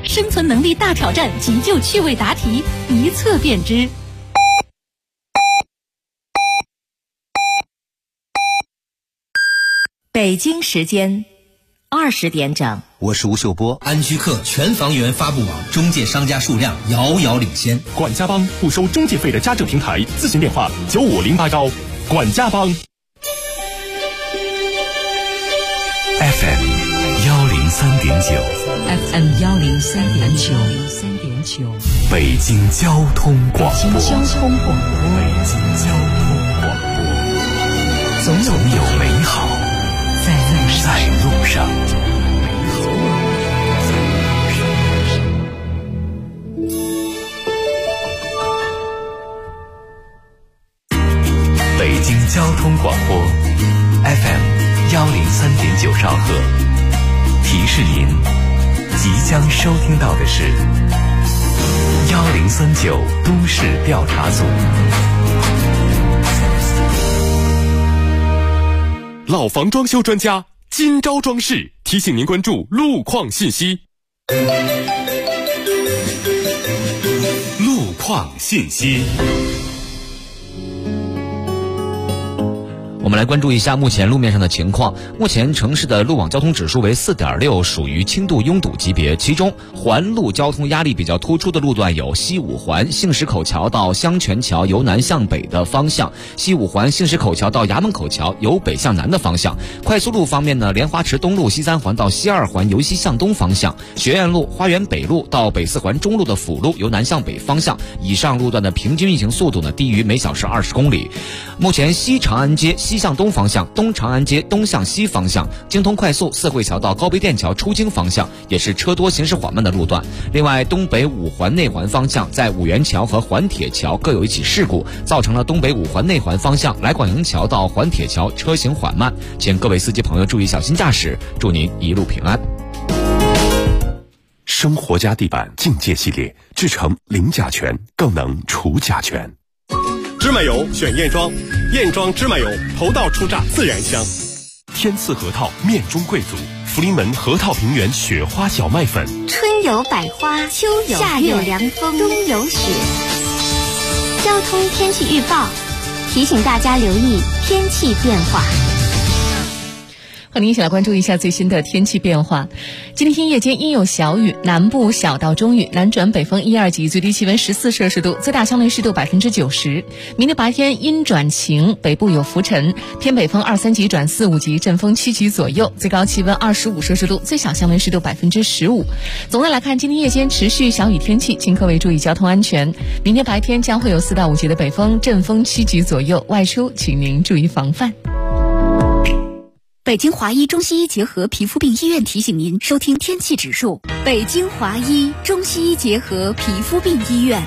生存能力大挑战，急救趣味答题，一测便知。北京时间20点整， 我是吴秀波。 安居客全房源发布网中介商家数量遥遥领先。 管家帮不收中介费的家政平台，咨询电话95081。管家帮。 FM 103.9， 北京交通广播，总有美好在路上。北京交通广播 FM 103.9兆赫，提示您即将收听到的是1039都市调查组。 老房装修专家今朝装饰提醒您关注路况信息。路况信息。 我们来关注一下目前路面上的情况。目前城市的路网交通指数为 4.6， 属于轻度拥堵级别。其中环路交通压力比较突出的路段有西五环杏石口桥到香泉桥由南向北的方向，西五环杏石口桥到衙门口桥由北向南的方向。快速路方面呢，莲花池东路西三环到西二环由西向东方向，学院路花园北路到北四环中路的辅路由南向北方向。以上路段的平均运行速度呢低于每小时20公里。目前西长安街西向东方向，东长安街东向西方向，京通快速四惠桥到高碑店桥出京方向也是车多行驶缓慢的路段。另外，东北五环内环方向在五元桥和环铁桥各有一起事故，造成了东北五环内环方向来广营桥到环铁桥车行缓慢，请各位司机朋友注意小心驾驶，祝您一路平安。 生活家地板净界系列制成零甲醛，更能除甲醛。 芝麻油选燕庄，燕庄芝麻油头道出榨自然香。 天赐核桃面中贵族，福临门核桃平原雪花小麦粉。 春有百花，秋有夏有凉风，冬有雪。交通天气预报提醒大家留意天气变化。 和您一起来关注一下最新的天气变化。今天夜间阴有小雨，南部小到中雨，南转北风1、2级，最低气温14摄氏度，最大相对湿度90%。明天白天阴转晴，北部有浮尘，偏北风2、3级转4、5级，阵风7级左右，最高气温25摄氏度，最小相对湿度15%。总的来看，今天夜间持续小雨天气，请各位注意交通安全。明天白天将会有4到5级的北风，阵风7级左右，外出请您注意防范。 北京华医中西医结合皮肤病医院提醒您收听天气指数。北京华医中西医结合皮肤病医院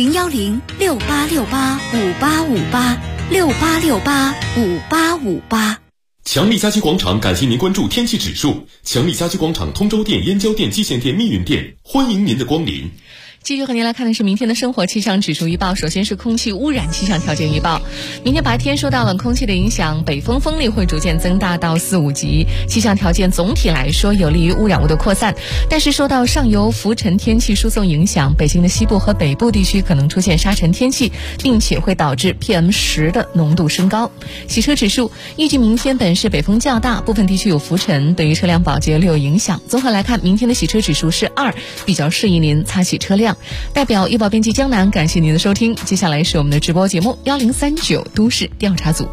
，010-6868-5858，6868-5858。 强力家居广场感谢您关注天气指数。强力家居广场通州店、燕郊店、蓟县店、密云店，欢迎您的光临。 继续和您来看的是明天的生活气象指数预报。首先是空气污染气象条件预报。明天白天受到冷空气的影响，北风风力会逐渐增大到4、5级，气象条件总体来说有利于污染物的扩散。但是受到上游浮尘天气输送影响，北京的西部和北部地区可能出现沙尘天气，并且会导致 PM10的浓度升高。洗车指数预计明天本市北风较大，部分地区有浮尘，对于车辆保洁略有影响。综合来看，明天的洗车指数是2，比较适宜您擦洗车辆。代表预报编辑江南感谢您的收听，接下来是我们的直播节目1039都市调查组。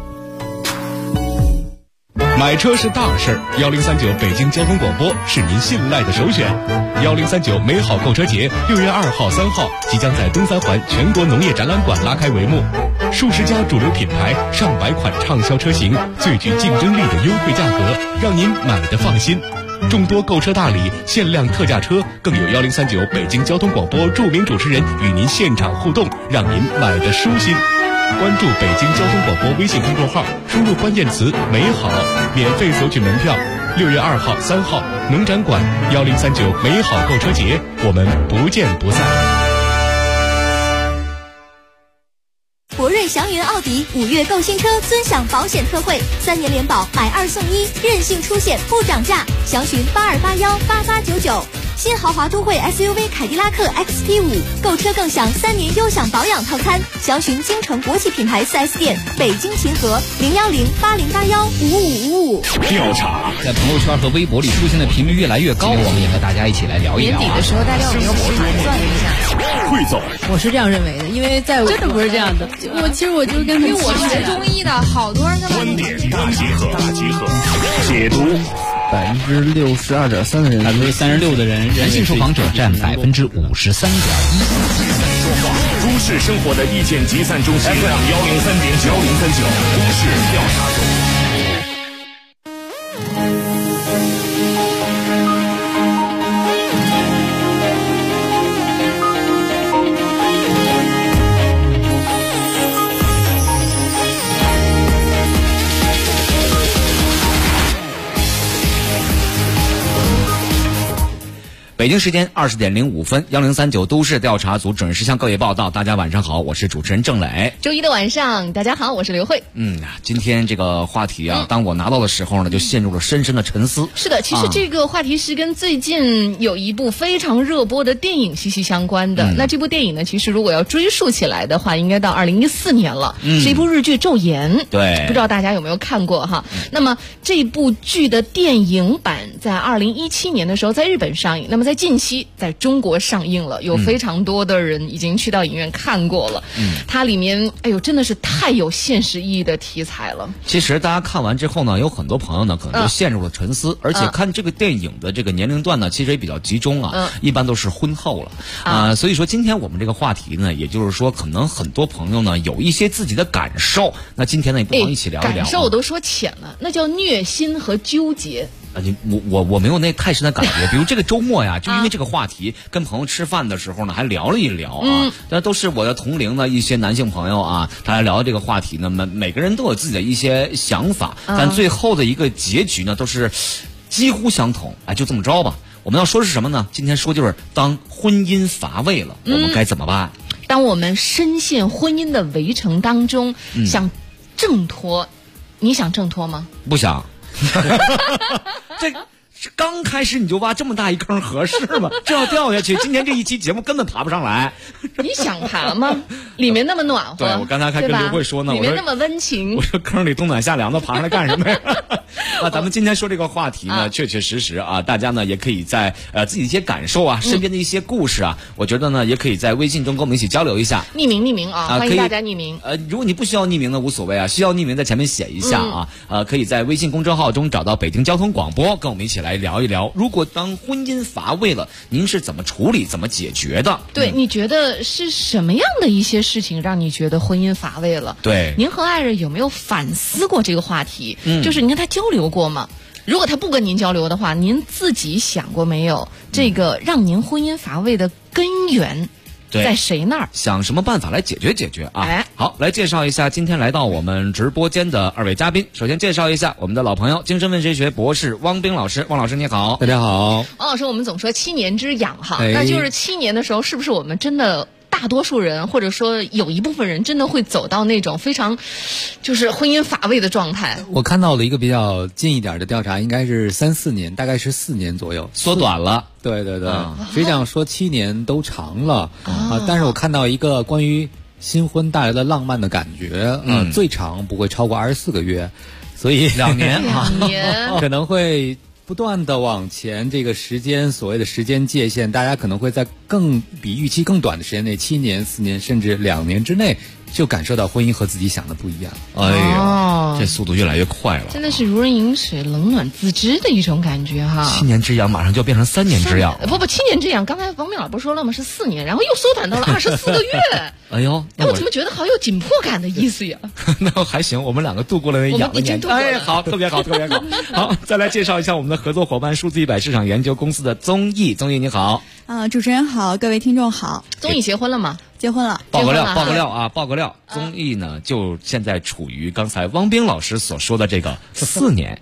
买车是大事，1039北京交通广播是您信赖的首选。1039美好购车节6月2号、3号即将在东三环全国农业展览馆拉开帷幕，数十家主流品牌、上百款畅销车型，最具竞争力的优惠价格，让您买得放心。众多购车大礼、限量特价车，更有1039北京交通广播著名主持人与您现场互动，让您买得舒心。关注北京交通广播微信公众号，输入关键词“美好”，免费索取门票。6月2号、3号农展馆1039美好购车节，我们不见不散。 博瑞祥云奥迪5月购新车尊享保险特惠，3年联保买2送1，任性出险不涨价，详询82818899。 新豪华都会 SUV 凯迪拉克 XT5，购车更享3年优享保养套餐。详询京城国际品牌 4S 店，北京秦河01080815555。 调查在朋友圈和微博里出现的频率越来越高，我们也和大家一起来聊一聊。 年底的时候，大家有没有算一下？ 汇总， 我是这样认为的，因为在真的不是这样的。其实我就是跟，因为我学中医的，好多人观点大集合，解读。 62.3%的人 ，36%的人，男性受访者占53.1%。都市生活的意见集散中心 FM 103.9，都市调查中。 北京时间20点05分，1039都市调查组准时向各位报道。大家晚上好，我是主持人郑磊。 周一的晚上，大家好，我是刘慧。 今天这个话题啊，当我拿到的时候呢，就陷入了深深的沉思。 是的，其实这个话题是跟最近有一部非常热播的电影息息相关的。那这部电影呢，其实如果要追溯起来的话，应该到2014年了，是一部日剧《昼颜》。 对， 不知道大家有没有看过哈？那么这部剧的电影版在2017年的时候在日本上映，那么在近期在中国上映了，有非常多的人已经去到影院看过了。它里面真的是太有现实意义的题材了。 其实大家看完之后呢，有很多朋友呢可能就陷入了沉思，而且看这个电影的这个年龄段呢，其实也比较集中啊，一般都是婚后了所以说今天我们这个话题呢，也就是说可能很多朋友呢有一些自己的感受，那今天呢也不妨一起聊一聊。 感受我都说浅了，那叫虐心和纠结。 我没有那太深的感觉，比如这个周末呀，就因为这个话题，跟朋友吃饭的时候呢，还聊了一聊但都是我的同龄的一些男性朋友啊，大家聊这个话题呢，每个人都有自己的一些想法，但最后的一个结局呢，都是几乎相同。就这么着吧。我们要说是什么呢？今天说就是当婚姻乏味了，我们该怎么办？ 当我们深陷婚姻的围城当中，想挣脱，你想挣脱吗？ 不想。这刚开始你就挖这么大一坑合适吗？这要掉下去，今天这一期节目根本爬不上来。 你想爬吗？里面那么暖和。 对，我刚才还跟刘慧说呢， 里面那么温情。 我说坑里冬暖夏凉的，爬上来干什么呀？咱们今天说这个话题呢，确确实实啊，大家呢也可以在自己的一些感受啊，身边的一些故事啊，我觉得呢也可以在微信中跟我们一起交流一下。 匿名啊，欢迎大家匿名。 如果你不需要匿名的无所谓啊，需要匿名在前面写一下可以在微信公众号中找到北京交通广播，跟我们一起来聊一聊。如果当婚姻乏味了，您是怎么处理、怎么解决的？ 对，你觉得是什么样的一些事情让你觉得婚姻乏味了？ 对， 您和爱人有没有反思过这个话题？就是您跟他交流过吗？如果他不跟您交流的话，您自己想过没有这个让您婚姻乏味的根源在谁那儿？ 想什么办法来解决啊？好，来介绍一下今天来到我们直播间的二位嘉宾。首先介绍一下我们的老朋友，精神分析学博士汪冰老师。汪老师你好。 大家好。 汪老师，我们总说7年之痒哈，那就是7年的时候，是不是我们真的大多数人或者说有一部分人真的会走到那种非常就是婚姻乏味的状态？ 我看到了一个比较近一点的调查，应该是3-4年，大概是4年左右， 缩短了。 对，实际上说7年都长了但是我看到一个关于新婚带来的浪漫的感觉最长不会超过24个月，所以 2年可能会不断的往前，这个时间所谓的时间界限，大家可能会在比预期更短的时间内，7年、4年甚至2年之内，就感受到婚姻和自己想的不一样。 哎呦，这速度越来越快了， 真的是如人饮水，冷暖自知的一种感觉哈。 7年之痒马上就要变成3年之痒。 不，7年之痒，刚才王明老不说了吗？是4年，然后又缩短到了24个月。 哎呦， 我怎么觉得好有紧迫感的意思呀？ 那还行，我们2个度过了那痒的年纪。好，特别好。好，再来介绍一下我们的合作伙伴数字100市场研究公司的综艺你好。 主持人好，各位听众好。 综艺结婚了吗？ 结婚了。 报个料。综艺呢，就现在处于刚才汪冰老师所说的这个4年。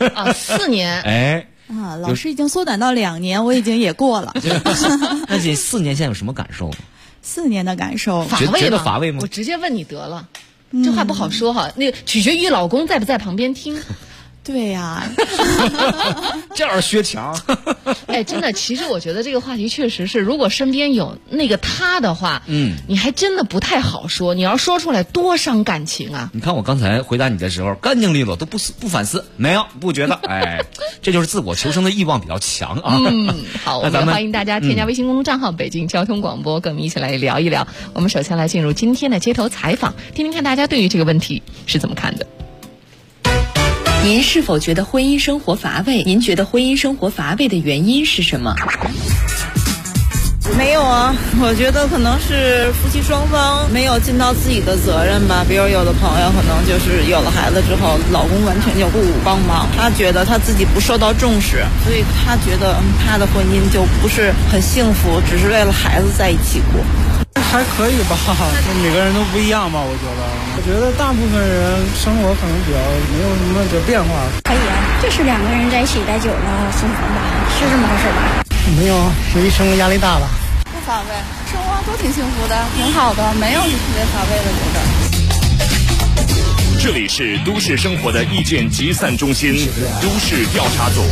4年。 老师已经缩短到2年，我已经也过了。 那这4年现在有什么感受呢 ？4年的感受， 觉得乏味吗？ 我直接问你得了，这话不好说哈。那个取决于老公在不在旁边听。 对呀， 这样薛强。 哎，真的，其实我觉得这个话题确实是，如果身边有那个他的话，你还真的不太好说，你要说出来多伤感情啊！ 你看我刚才回答你的时候，干净利落，都不反思，没有不觉得，哎，这就是自我求生的欲望比较强啊。 好，我们欢迎大家添加微信公众账号北京交通广播，跟我们一起来聊一聊。我们首先来进入今天的街头采访，听听看大家对于这个问题是怎么看的。 您是否觉得婚姻生活乏味？您觉得婚姻生活乏味的原因是什么？ 没有啊，我觉得可能是夫妻双方没有尽到自己的责任吧。比如有的朋友可能就是有了孩子之后，老公完全就不帮忙，他觉得他自己不受到重视，所以他觉得他的婚姻就不是很幸福，只是为了孩子在一起过。 还可以吧，每个人都不一样吧，我觉得大部分人生活可能比较没有什么的变化。 可以啊，就是两个人在一起待久了幸福吧，是这么回事吧？ 没有，属于生活压力大吧。 不乏味，生活都挺幸福的，挺好的，没有特别乏味的觉得。 这里是都市生活的意见集散中心，都市调查组。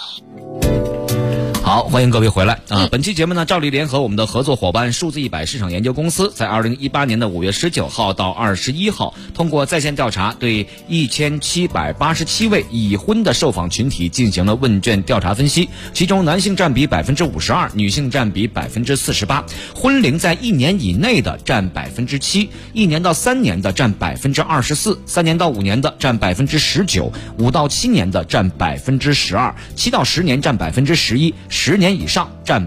好，欢迎各位回来啊！本期节目呢，照例联合我们的合作伙伴数字100市场研究公司，在2018年的5月19号到21号，通过在线调查，对1787位已婚的受访群体进行了问卷调查分析，其中男性占比52%，女性占比48%，婚龄在1年以内的占7%，1年到3年的占24%，3年到5年的占19%，5到7年的占12%，7到10年占11%，10年以上占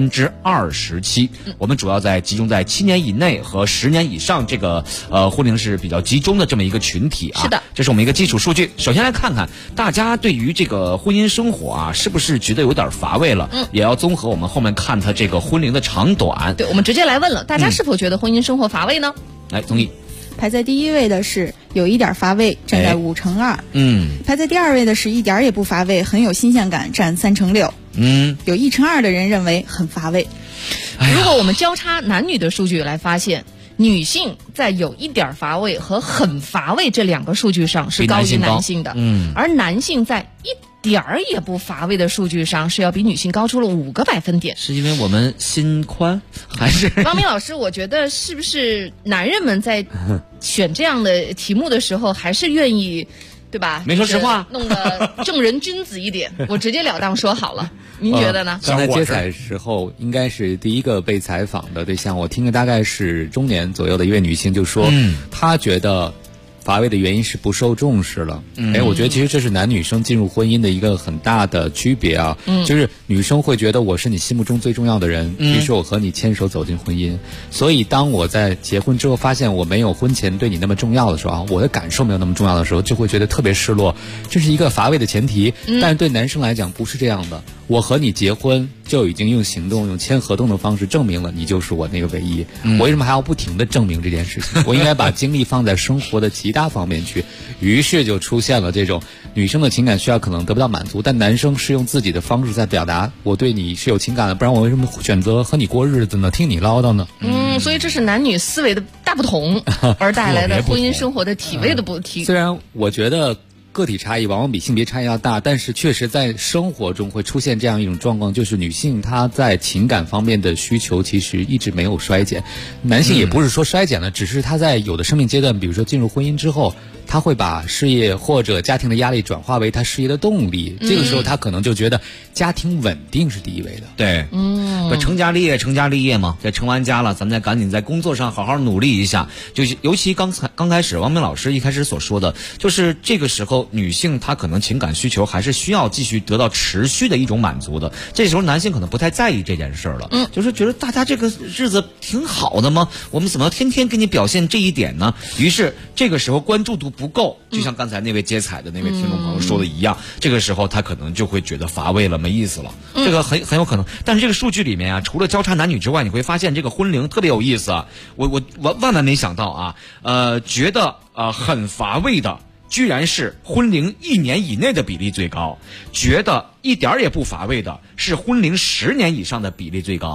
27%。我们主要集中在7年以内和10年以上这个婚龄是比较集中的这么一个群体啊。 是的， 这是我们一个基础数据。首先来看看大家对于这个婚姻生活啊，是不是觉得有点乏味了？也要综合我们后面看它这个婚龄的长短。 对，我们直接来问了，大家是否觉得婚姻生活乏味呢？ 来，综艺。 排在第一位的是有一点乏味，占在5%。排在第二位的是一点也不乏味，很有新鲜感，占3%。有1%的人认为很乏味。 如果我们交叉男女的数据来发现，女性在有一点乏味和很乏味这2个数据上是高于男性的，而男性在一点儿也不乏味的数据上是要比女性高出了5个百分点。 是因为我们心宽还是？ 汪明老师，我觉得是不是男人们在选这样的题目的时候，还是愿意，对吧？ 没说实话， 弄得正人君子一点。我直截了当说好了，您觉得呢？ 刚才接采时候，应该是第一个被采访的对象，我听着大概是中年左右的一位女性就说，她觉得乏味的原因是不受重视了。我觉得其实这是男女生进入婚姻的一个很大的区别啊。就是女生会觉得我是你心目中最重要的人，于是我和你牵手走进婚姻。所以当我在结婚之后发现我没有婚前对你那么重要的时候，我的感受没有那么重要的时候，就会觉得特别失落。这是一个乏味的前提，但是对男生来讲不是这样的。我和你结婚就已经用行动、用签合同的方式证明了你就是我那个唯一。我为什么还要不停地证明这件事情？我应该把精力放在生活的其他方面去。于是就出现了这种女生的情感需要可能得不到满足，但男生是用自己的方式在表达我对你是有情感的，不然我为什么选择和你过日子呢？听你唠叨呢？ 所以这是男女思维的大不同而带来的婚姻生活的体味的不同。 虽然我觉得个体差异往往比性别差异要大，但是确实在生活中会出现这样一种状况，就是女性她在情感方面的需求其实一直没有衰减，男性也不是说衰减了，只是他在有的生命阶段，比如说进入婚姻之后，他会把事业或者家庭的压力转化为他事业的动力，这个时候他可能就觉得家庭稳定是第一位的。 对，成家立业嘛，这成完家了，咱们再赶紧在工作上好好努力一下。就是尤其刚开始王明老师一开始所说的，就是这个时候女性她可能情感需求还是需要继续得到持续的一种满足的，这时候男性可能不太在意这件事了，就是觉得大家这个日子挺好的吗？我们怎么要天天给你表现这一点呢？于是这个时候关注度不够，就像刚才那位接彩的那位听众朋友说的一样，这个时候他可能就会觉得乏味了，没意思了，这个很有可能。但是这个数据里面啊，除了交叉男女之外，你会发现这个婚龄特别有意思啊，我万没想到啊，觉得很乏味的居然是婚龄1年以内的比例最高，觉得一点也不乏味的是婚龄10年以上的比例最高。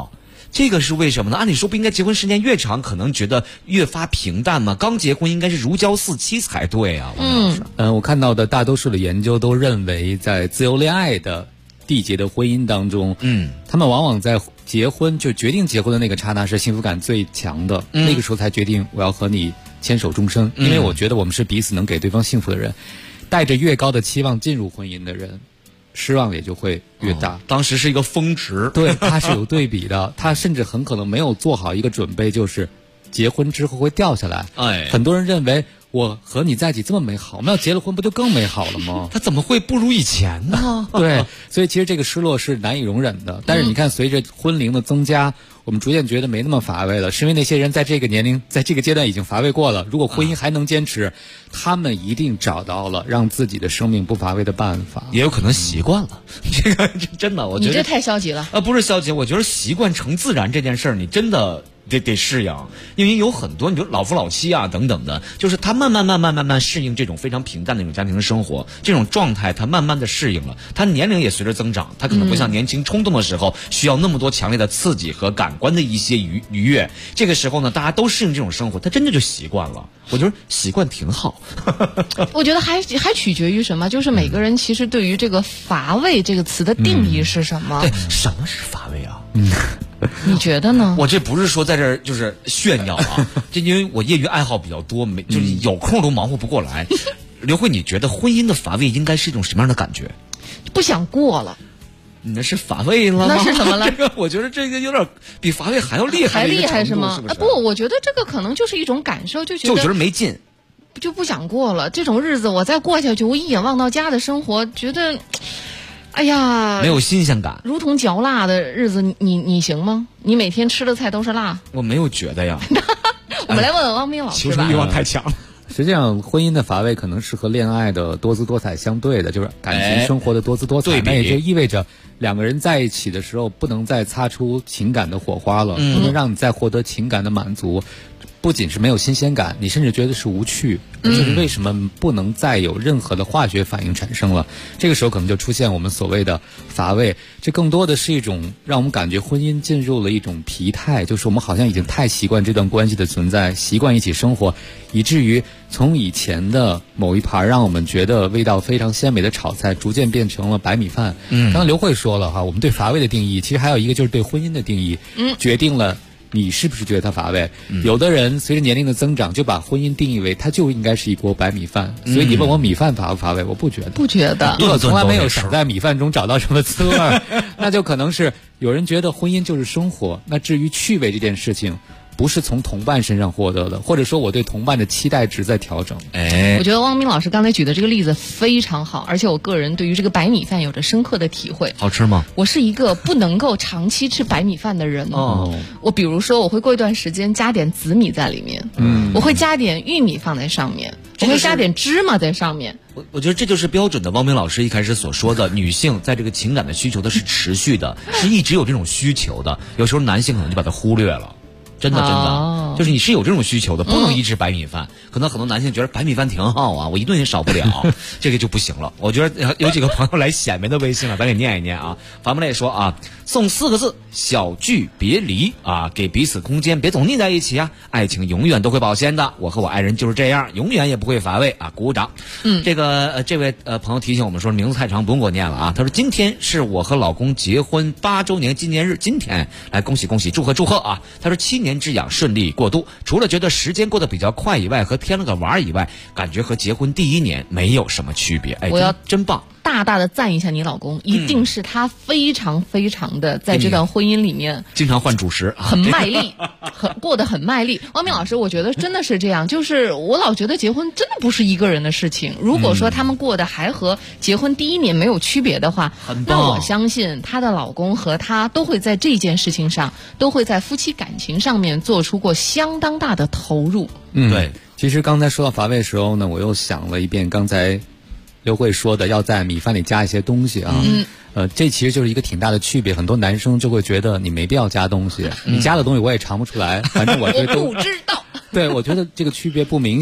这个是为什么呢？按理说不应该结婚时间越长，可能觉得越发平淡吗？刚结婚应该是如胶似漆才对啊。 我看到的大多数的研究都认为，在自由恋爱的缔结的婚姻当中，他们往往在结婚就决定结婚的那个刹那是幸福感最强的，那个时候才决定我要和你牵手终生，因为我觉得我们是彼此能给对方幸福的人。带着越高的期望进入婚姻的人，失望也就会越大。 当时是一个峰值， 对，它是有对比的。他甚至很可能没有做好一个准备，就是结婚之后会掉下来。很多人认为我和你在一起这么美好，我们要结了婚不就更美好了吗？ 他怎么会不如以前呢？ 对，所以其实这个失落是难以容忍的。但是你看，随着婚龄的增加，我们逐渐觉得没那么乏味了，是因为那些人在这个年龄，在这个阶段已经乏味过了。如果婚姻还能坚持，他们一定找到了让自己的生命不乏味的办法。 也有可能习惯了，这个真的，我觉得你这太消极了。 不是消极，我觉得习惯成自然这件事儿，你真的得适应，因为有很多你就老夫老妻啊等等的，就是他慢慢适应这种非常平淡的那种家庭生活，这种状态他慢慢的适应了，他年龄也随着增长，他可能不像年轻冲动的时候需要那么多强烈的刺激和感官的一些愉悦，这个时候呢大家都适应这种生活，他真的就习惯了。我觉得习惯挺好。 我觉得还取决于什么，就是每个人其实对于这个乏味这个词的定义是什么？ 对，什么是乏味啊？ 你觉得呢？ 我这不是说在这儿就是炫耀啊，这因为我业余爱好比较多，就是有空都忙活不过来。刘慧，你觉得婚姻的乏味应该是一种什么样的感觉？ 不想过了。 你那是乏味了吗？ 那是什么了？ 这个我觉得这个有点比乏味还要厉害， 还厉害是吗？ 是不是？ 不，我觉得这个可能就是一种感受，就觉得没劲， 就不想过了。这种日子我再过下去，我一眼望到家的生活，觉得，哎呀， 没有新鲜感， 如同嚼蜡的日子，你行吗？你每天吃的菜都是辣？ 我没有觉得呀。 我们来问问汪斌老师吧。 求生欲望太强了。 实际上，婚姻的乏味可能是和恋爱的多姿多彩相对的，就是感情生活的多姿多彩。那也就意味着两个人在一起的时候，不能再擦出情感的火花了，不能让你再获得情感的满足。不仅是没有新鲜感，你甚至觉得是无趣，就是为什么不能再有任何的化学反应产生了？这个时候可能就出现我们所谓的乏味，这更多的是一种让我们感觉婚姻进入了一种疲态，就是我们好像已经太习惯这段关系的存在，习惯一起生活，以至于从以前的某一盘让我们觉得味道非常鲜美的炒菜，逐渐变成了白米饭。刚刚刘慧说了哈，我们对乏味的定义，其实还有一个就是对婚姻的定义，决定了你是不是觉得它乏味？有的人随着年龄的增长，就把婚姻定义为它就应该是一锅白米饭。所以你问我米饭乏不乏味，我不觉得。 不觉得。 我从来没有想在米饭中找到什么滋味那就可能是有人觉得婚姻就是生活。那至于趣味这件事情，不是从同伴身上获得的，或者说我对同伴的期待值在调整。 我觉得汪斌老师刚才举的这个例子非常好，而且我个人对于这个白米饭有着深刻的体会。 好吃吗？ 我是一个不能够长期吃白米饭的人。我比如说我会过一段时间加点紫米在里面，我会加点玉米放在上面，我会加点芝麻在上面。 我觉得这就是标准的汪明老师一开始所说的，女性在这个情感的需求的是持续的，是一直有这种需求的。有时候男性可能就把它忽略了。真的，就是你是有这种需求的，不能一直白米饭。可能很多男性觉得白米饭挺好啊，我一顿也少不了，这个就不行了。我觉得有几个朋友来显摆的微信了，咱给念一念啊。樊木磊说啊，送4个字：小聚别离啊，给彼此空间，别总腻在一起啊。爱情永远都会保鲜的，我和我爱人就是这样，永远也不会乏味啊。鼓掌。这位朋友提醒我们说，名字太长，不用给我念了啊。他说今天是我和老公结婚8周年纪念日，今天来恭喜恭喜，祝贺啊。他说7年之痒顺利过渡，除了觉得时间过得比较快以外，和添了个娃以外，感觉和结婚第1年没有什么区别。 我要真棒， 大大的赞一下你老公，一定是他非常非常的在这段婚姻里面经常换主食， 很卖力，过得很卖力。汪明老师，我觉得真的是这样，就是我老觉得结婚真的不是一个人的事情。如果说他们过得还和结婚第1年没有区别的话，那我相信她的老公和她都会在这件事情上，都会在夫妻感情上面做出过相当大的投入。 对。其实刚才说到乏味的时候呢，我又想了一遍刚才刘慧说的要在米饭里加一些东西啊。这其实就是一个挺大的区别。很多男生就会觉得你没必要加东西，你加的东西我也尝不出来，反正我觉得我不知道。 对，我觉得这个区别不明显。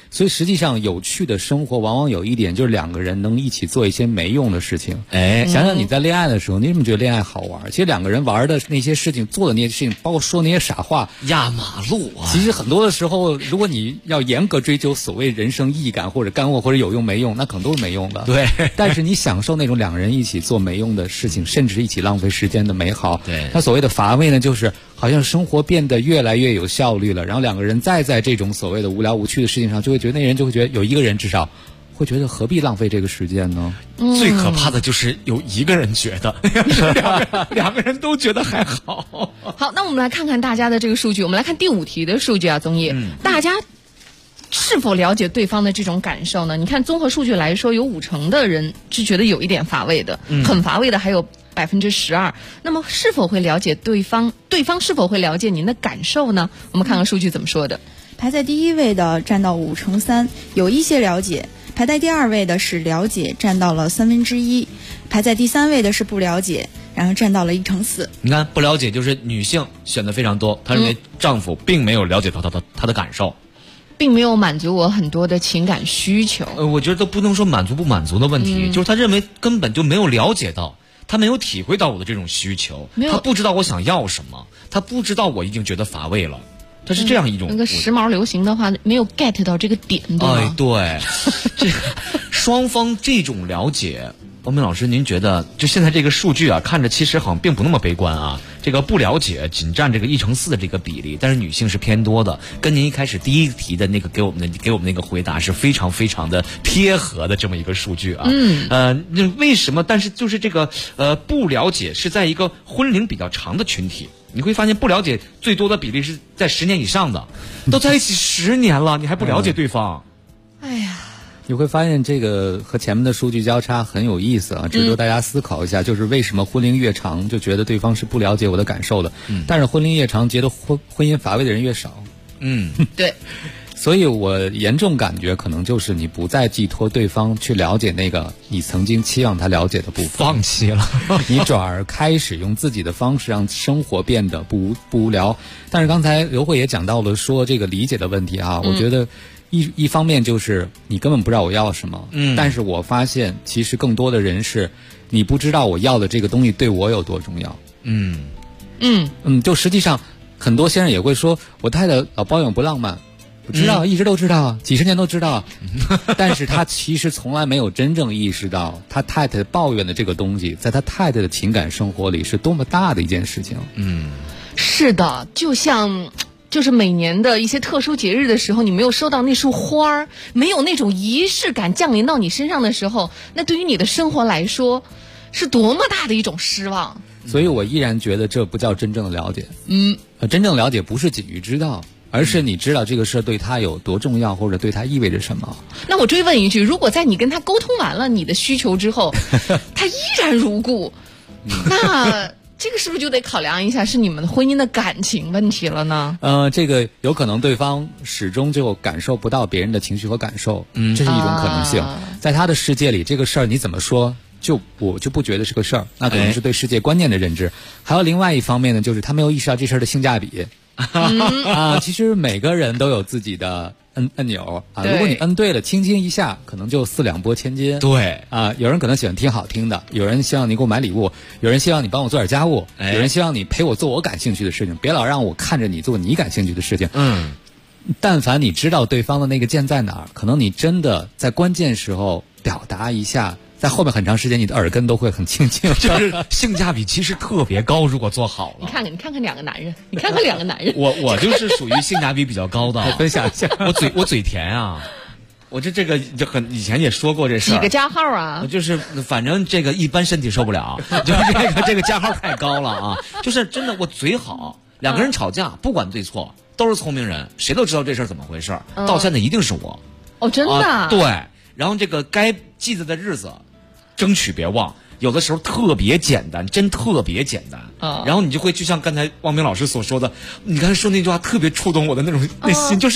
所以实际上有趣的生活往往有一点就是两个人能一起做一些没用的事情。想想你在恋爱的时候，你怎么觉得恋爱好玩？其实两个人玩的那些事情，做的那些事情，包括说那些傻话， 压马路啊。 其实很多的时候，如果你要严格追究所谓人生意义感或者干货或者有用没用，那可能都是没用的。 对。 但是你享受那种两个人一起做没用的事情，甚至一起浪费时间的美好。 对。 它所谓的乏味呢，就是好像生活变得越来越有效率了，然后两个人再在这种所谓的无聊无趣的事情上，就会觉得那人就会觉得有一个人至少会觉得何必浪费这个时间呢？ 最可怕的就是有一个人觉得，两个人都觉得还好。 好，那我们来看看大家的这个数据。我们来看第5题的数据啊，宗毅，大家是否了解对方的这种感受呢？你看综合数据来说，有50%的人是觉得有一点乏味的，很乏味的还有12%。那么是否会了解对方？对方是否会了解您的感受呢？我们看看数据怎么说的。 排在第1位的占到53%，有一些了解；排在第2位的是了解，占到了1/3；排在第3位的是不了解，然后占到了1/4。 你看，不了解就是女性选的非常多，她认为丈夫并没有了解到她的感受， 并没有满足我很多的情感需求。 我觉得都不能说满足不满足的问题，就是他认为根本就没有了解到，他没有体会到我的这种需求，他不知道我想要什么，他不知道我已经觉得乏味了。它是这样一种那个时髦流行的话，没有 get 到这个点，对吗？ 对，这个双方这种了解，王明老师，您觉得就现在这个数据啊，看着其实好像并不那么悲观啊。这个不了解仅占这个1/4的这个比例，但是女性是偏多的，跟您一开始第1题的那个给我们那个回答是非常非常的贴合的这么一个数据啊。那为什么？但是就是这个不了解是在一个婚龄比较长的群体。你会发现不了解最多的比例是在10年以上的，都在一起10年了，你还不了解对方。 哎呀， 你会发现这个和前面的数据交叉很有意思啊，值得大家思考一下，就是为什么婚龄越长就觉得对方是不了解我的感受的，但是婚龄越长觉得婚姻乏味的人越少。 对。 所以我严重感觉可能就是你不再寄托对方去了解那个你曾经期望他了解的部分， 放弃了你转而开始用自己的方式让生活变得不无聊。但是刚才刘慧也讲到了说这个理解的问题啊，我觉得一方面就是你根本不知道我要什么，但是我发现其实更多的人是你不知道我要的这个东西对我有多重要。就实际上很多先生也会说我太太老抱怨不浪漫，我知道，一直都知道，几十年都知道，但是他其实从来没有真正意识到他太太抱怨的这个东西在他太太的情感生活里是多么大的一件事情。 是的，就是每年的一些特殊节日的时候，你没有收到那束花儿，没有那种仪式感降临到你身上的时候，那对于你的生活来说是多么大的一种失望。 所以我依然觉得这不叫真正的了解。真正了解不是仅于知道，而是你知道这个事对他有多重要，或者对他意味着什么。 那我追问一句，如果在你跟他沟通完了你的需求之后他依然如故，那这个是不是就得考量一下是你们婚姻的感情问题了呢？ 这个有可能对方始终就感受不到别人的情绪和感受，这是一种可能性。在他的世界里，这个事儿你怎么说我就不觉得是个事儿，那可能是对世界观念的认知。还有另外一方面呢，就是他没有意识到这事儿的性价比。其实每个人都有自己的按钮啊，如果你摁对了，轻轻一下可能就4两拨千斤。 对啊，有人可能喜欢听好听的，有人希望你给我买礼物，有人希望你帮我做点家务，有人希望你陪我做我感兴趣的事情，别老让我看着你做你感兴趣的事情。但凡你知道对方的那个键在哪儿，可能你真的在关键时候表达一下，在后面很长时间你的耳根都会很清净， 就是性价比其实特别高，如果做好了。 你看看两个男人， 我就是属于性价比比较高的。 分享一下， 我嘴甜啊，我这个就很以前也说过这事儿。 几个加号啊？ 就是反正这个一般身体受不了，就是这个加号太高了啊！就是真的我嘴好，两个人吵架不管对错都是聪明人，谁都知道这事儿怎么回事，道歉的一定是我。 哦，真的？ 对，然后这个该记得的日子争取别忘，有的时候特别简单，真特别简单。然后你就会就像刚才汪明老师所说的，你刚才说那句话特别触动我的那种内心，就是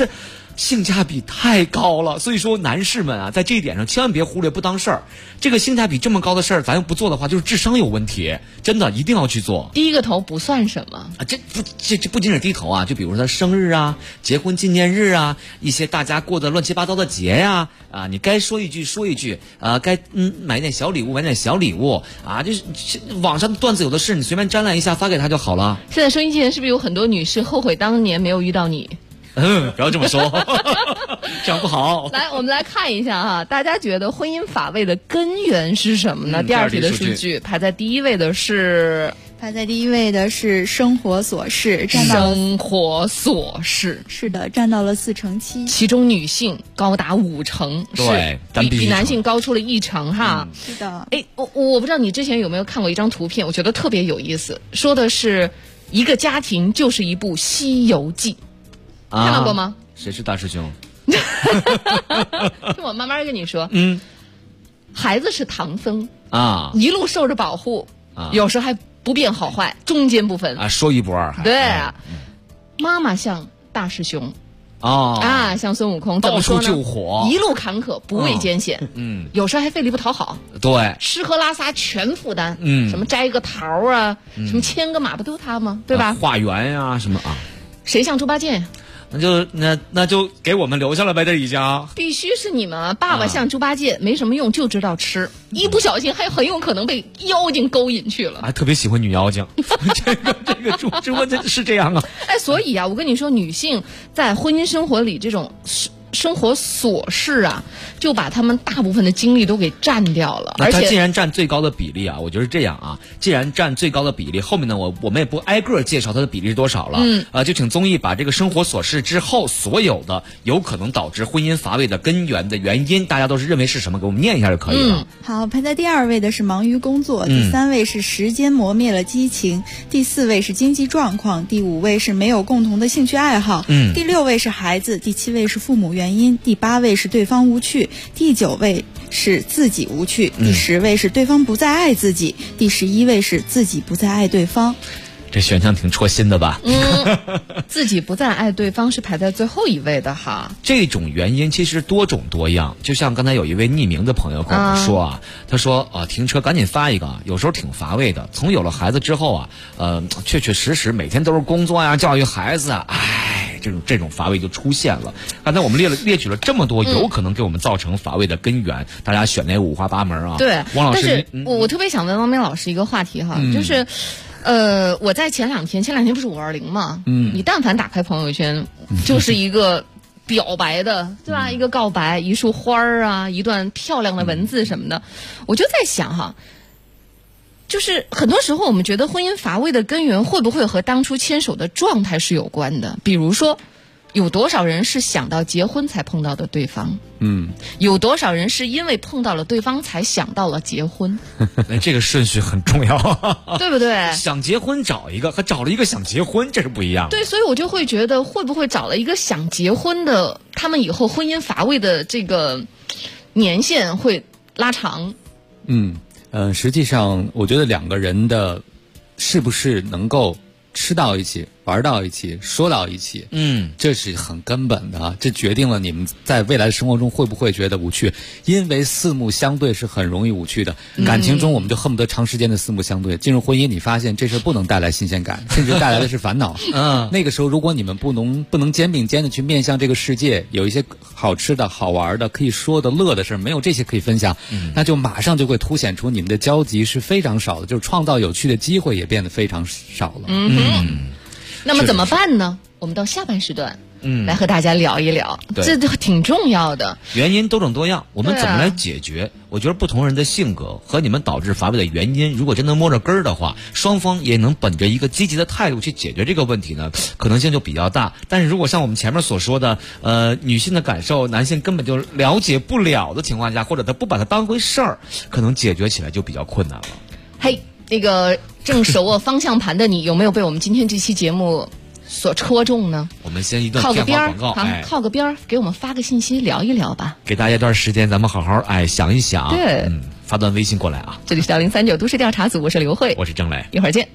性价比太高了。所以说男士们啊，在这一点上千万别忽略不当事儿。这个性价比这么高的事儿，咱又不做的话，就是智商有问题。真的一定要去做。 低个头不算什么啊，这不仅是低头啊，就比如说他生日啊、结婚纪念日啊，一些大家过的乱七八糟的节呀，啊，你该说一句说一句，该买点小礼物买点小礼物啊，就是网上的段子有的是，你随便沾染一下发给他就好了。 现在收音机前是不是有很多女士后悔当年没有遇到你？ 不要这么说，这样不好。 来，我们来看一下哈，大家觉得婚姻乏味的根源是什么呢？第二题的数据排在第一位的是生活琐事， 生活琐事是的，占到了47%， 其中女性高达50%， 对， 比男性高出了1成哈。 是的， 哎，我不知道你之前有没有看过一张图片，我觉得特别有意思，说的是一个家庭就是一部《西游记》。看到过吗？ 谁是大师兄？ 听我慢慢跟你说。孩子是唐僧啊， 一路受着保护啊，有时还不辨好坏，中间不分啊，说一不二。 对啊，妈妈像大师兄像孙悟空， 到处救火， 一路坎坷，不畏艰险。有时还费力不讨好。 对， 吃喝拉撒全负担。什么摘个桃啊，什么牵个马，不都他吗？对吧？ 化缘呀，什么啊？ 谁像猪八戒？ 那就给我们留下了呗，这已经必须是你们爸爸像猪八戒，没什么用，就知道吃，一不小心还很有可能被妖精勾引去了。 还特别喜欢女妖精，这个猪八戒是这样啊。 哎，所以啊，我跟你说，女性在婚姻生活里这种生活琐事啊，就把他们大部分的精力都给占掉了。 而且既然占最高的比例啊，我觉得是这样啊，既然占最高的比例，后面呢我们也不挨个介绍它的比例是多少了。就请综艺把这个生活琐事之后所有的有可能导致婚姻乏味的根源的原因，大家都是认为是什么？给我们念一下就可以了。 好，排在第2位的是忙于工作，第3位是时间磨灭了激情，第4位是经济状况，第5位是没有共同的兴趣爱好，第6位是孩子，第7位是父母原因，第8位是对方无趣，第9位是自己无趣，第10位是对方不再爱自己，第11位是自己不再爱对方。 这选项挺戳心的吧？ 自己不再爱对方是排在最后一位的哈。 这种原因其实多种多样，就像刚才有一位匿名的朋友跟我们说他说停车赶紧发一个，有时候挺乏味的。从有了孩子之后确确实实每天都是工作呀、教育孩子啊，这种乏味就出现了。刚才我们列举了这么多有可能给我们造成乏味的根源，大家选那五花八门啊。 对， 汪老师， 但是我特别想问汪明老师一个话题哈，就是我在前两天不是520嘛，你但凡打开朋友圈，就是一个表白的，对吧？一个告白，一束花啊，一段漂亮的文字什么的，我就在想哈。就是很多时候我们觉得婚姻乏味的根源会不会和当初牵手的状态是有关的？比如说有多少人是想到结婚才碰到的对方？有多少人是因为碰到了对方才想到了结婚？ 这个顺序很重要， 对不对？ 想结婚找一个和找了一个想结婚，这是不一样的。 对，所以我就会觉得会不会找了一个想结婚的，他们以后婚姻乏味的这个年限会拉长。 实际上我觉得两个人的是不是能够吃到一起、玩到一起、说到一起，这是很根本的，这决定了你们在未来的生活中会不会觉得无趣。因为四目相对是很容易无趣的，感情中我们就恨不得长时间的四目相对。进入婚姻，你发现这事不能带来新鲜感，甚至带来的是烦恼。那个时候，如果你们不能肩并肩的去面向这个世界，有一些好吃的好玩的、可以说的乐的事，没有这些可以分享，那就马上就会凸显出你们的交集是非常少的，就是创造有趣的机会也变得非常少了。 那么怎么办呢？我们到下半时段来和大家聊一聊，这挺重要的。 原因多种多样，我们怎么来解决？我觉得不同人的性格和你们导致乏味的原因，如果真能摸着根儿的话，双方也能本着一个积极的态度去解决这个问题呢，可能性就比较大。但是如果像我们前面所说的，女性的感受男性根本就了解不了的情况下，或者他不把它当回事儿，可能解决起来就比较困难了。 嘿，那个正手握方向盘的你，有没有被我们今天这期节目所戳中呢？ 我们先一段电话广告， 靠个边儿，给我们发个信息聊一聊吧。 给大家一段时间，咱们好好想一想。 对， 发段微信过来啊。 这里是1039都市调查组，我是刘慧， 我是郑磊， 一会儿见。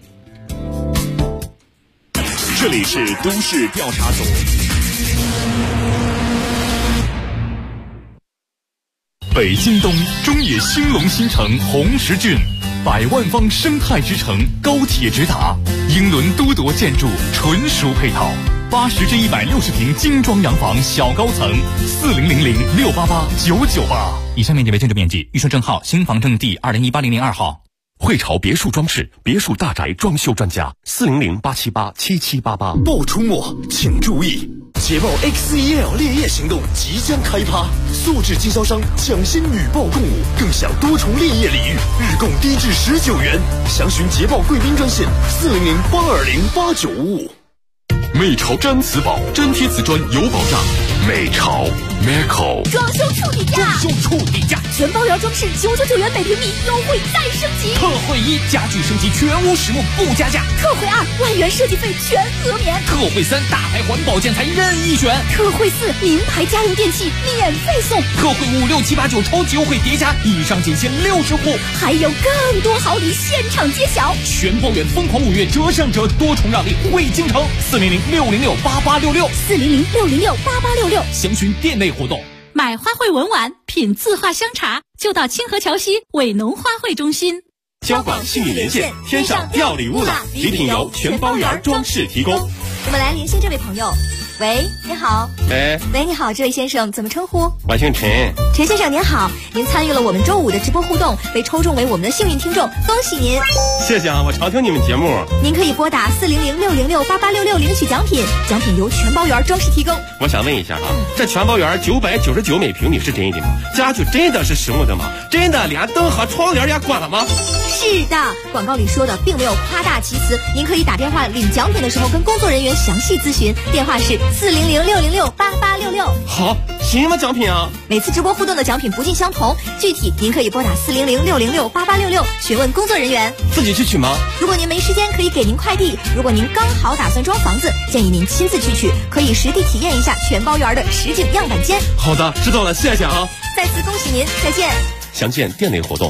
这里是都市调查组。 北京东中野兴隆新城红石郡，100万方生态之城，高铁直达，英伦都铎建筑纯属配套，80至160平精装洋房小高层，4000688998。以上面积为建筑面积，预售证号新房证第20180002号。 汇潮别墅装饰，别墅大宅装修专家，400-878-7788。 爆出没，请注意！捷豹 XEL 烈焰行动即将开趴，素质经销商抢先女报共舞，更享多重烈焰礼遇，日供低至19元。详询捷豹贵宾专线400-820-8955。 美潮粘瓷宝，粘贴瓷砖有保障。美潮 Merco 装修处底价，全包圆装饰999元每平米，优惠再升级。 特惠1，家具升级全屋实木不加价。 特惠2，万元设计费全额免。 特惠3，大牌环保建材任意选。 特惠4，名牌家用电器免费送。 特惠5、6、7、8、9超级优惠叠加，以上仅限60户， 还有更多好礼现场揭晓。 全包圆疯狂5月折上折，多重让利惠京城，400-606-8866， 400-606-8866。 详询店内活动。 买花卉文玩，品字画香茶，就到清河桥西伟农花卉中心。 交广幸运连线，天上掉礼物了！礼品由全包圆装饰提供。 我们来连线这位朋友。喂，你好。 喂， 你好，这位先生怎么称呼？ 我姓陈。 陈先生您好，您参与了我们周5的直播互动，被抽中为我们的幸运听众，恭喜您！ 谢谢啊，我常听你们节目。 您可以拨打400-606-8866领取奖品，奖品由全包圆装饰提供。 我想问一下啊，这全包圆999每平米是真的吗？家具真的是实木的吗？真的连灯和窗帘也关了吗？ 是的，广告里说的并没有夸大其词。您可以打电话领奖品的时候跟工作人员详细咨询，电话是400-606-8866。 好，什么奖品啊？ 每次直播互动的奖品不尽相同，具体您可以拨打400-606-8866询问工作人员。 自己去取吗？ 如果您没时间，可以给您快递。如果您刚好打算装房子，建议您亲自去取，可以实地体验一下全包圆的实景样板间。 好的，知道了，谢谢啊！ 再次恭喜您，再见。 详见店内活动。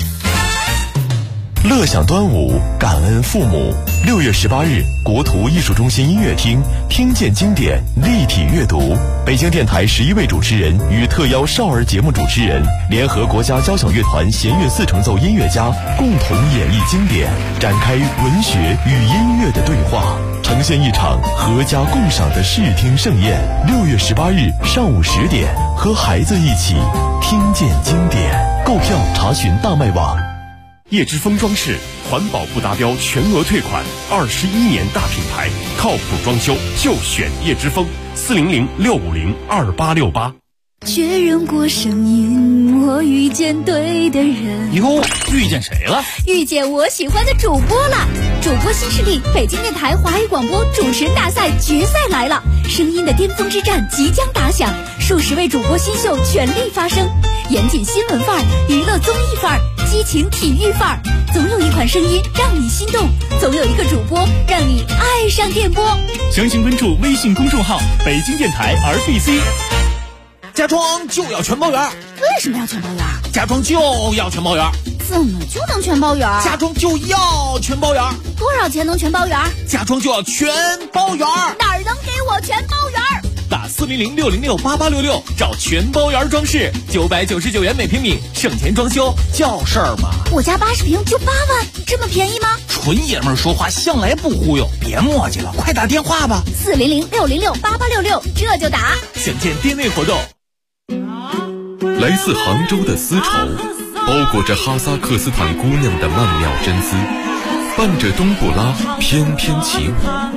乐享端午，感恩父母。6月18日，国图艺术中心音乐厅，听见经典，立体阅读。北京电台11位主持人与特邀少儿节目主持人，联合国家交响乐团弦乐4重奏音乐家，共同演绎经典，展开文学与音乐的对话，呈现一场合家共赏的视听盛宴。6月18日上午10点，和孩子一起听见经典。购票查询大麦网。 叶之峰装饰，环保不达标全额退款，21年大品牌，靠谱装修就选叶之峰，400-650-2868。 确认过声音，我遇见对的人。 哟，遇见谁了？ 遇见我喜欢的主播了。主播新势力，北京电台华语广播主持人大赛决赛来了，声音的巅峰之战即将打响，数十位主播新秀全力发声，严谨新闻范儿，娱乐综艺范儿，激情体育范儿，总有一款声音让你心动，总有一个主播让你爱上电波。 详情关注微信公众号北京电台 RBC。家装就要全包圆。 为什么要全包圆？ 家装就要全包圆。 怎么就能全包圆？ 家装就要全包圆。 多少钱能全包圆？ 家装就要全包圆。 哪儿能给我全包圆？ 打400-606-8866找全包圆装饰，999元每平米，省钱装修叫事儿嘛。 我家80平就8万，这么便宜吗？ 纯爷们儿说话向来不忽悠，别磨叽了，快打电话吧。 400-606-8866，这就打。 详见店内活动。 来自杭州的丝绸，包裹着哈萨克斯坦姑娘的曼妙真丝，伴着冬不拉翩翩起舞。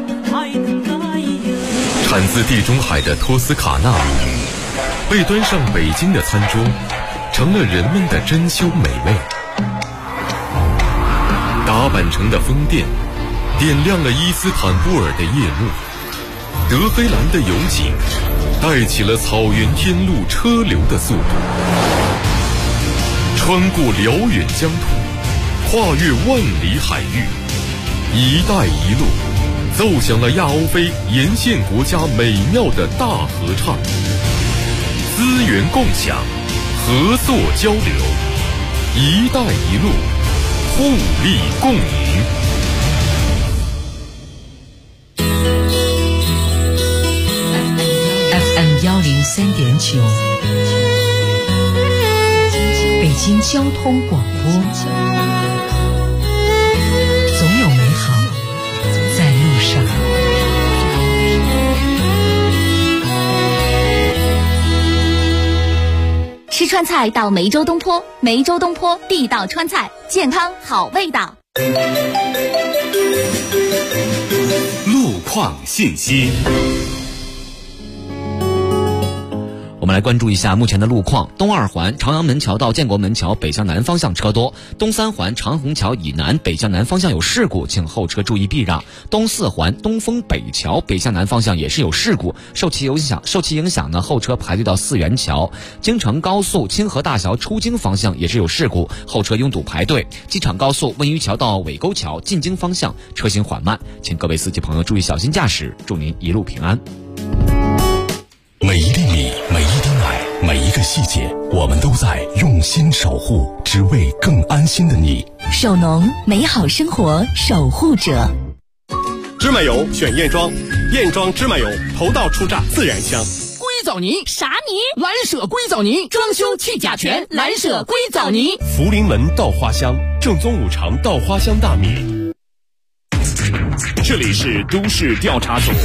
产自地中海的托斯卡纳，被端上北京的餐桌，成了人们的珍馐美味。打扮成的风电，点亮了伊斯坦布尔的夜幕。德黑兰的油井，带起了草原天路车流的速度。穿过辽远疆土，跨越万里海域，一带一路奏响了亚欧非沿线国家美妙的大合唱。资源共享，合作交流，一带一路，互利共赢。 FM 103.9， 京交通广播，总有美好在路上。 吃川菜到梅州东坡，梅州东坡地道川菜，健康好味道。 路况信息。 我们来关注一下目前的路况。东二环朝阳门桥到建国门桥北向南方向车多，东三环长虹桥以南北向南方向有事故，请后车注意避让。东四环东风北桥北向南方向也是有事故，受其影响呢，后车排队到四元桥。京承高速清河大桥出京方向也是有事故，后车拥堵排队。机场高速温榆桥到尾沟桥进京方向车行缓慢，请各位司机朋友注意小心驾驶，祝您一路平安。 每一粒米，每一滴奶，每一个细节，我们都在用心守护，只为更安心的你。 手农，美好生活守护者。 芝麻油选燕庄，燕庄芝麻油头道出榨自然香。 硅藻泥啥泥？ 蓝舍硅藻泥，装修去甲醛，蓝舍硅藻泥。 福临门稻花香，正宗五常稻花香大米。 这里是都市调查组。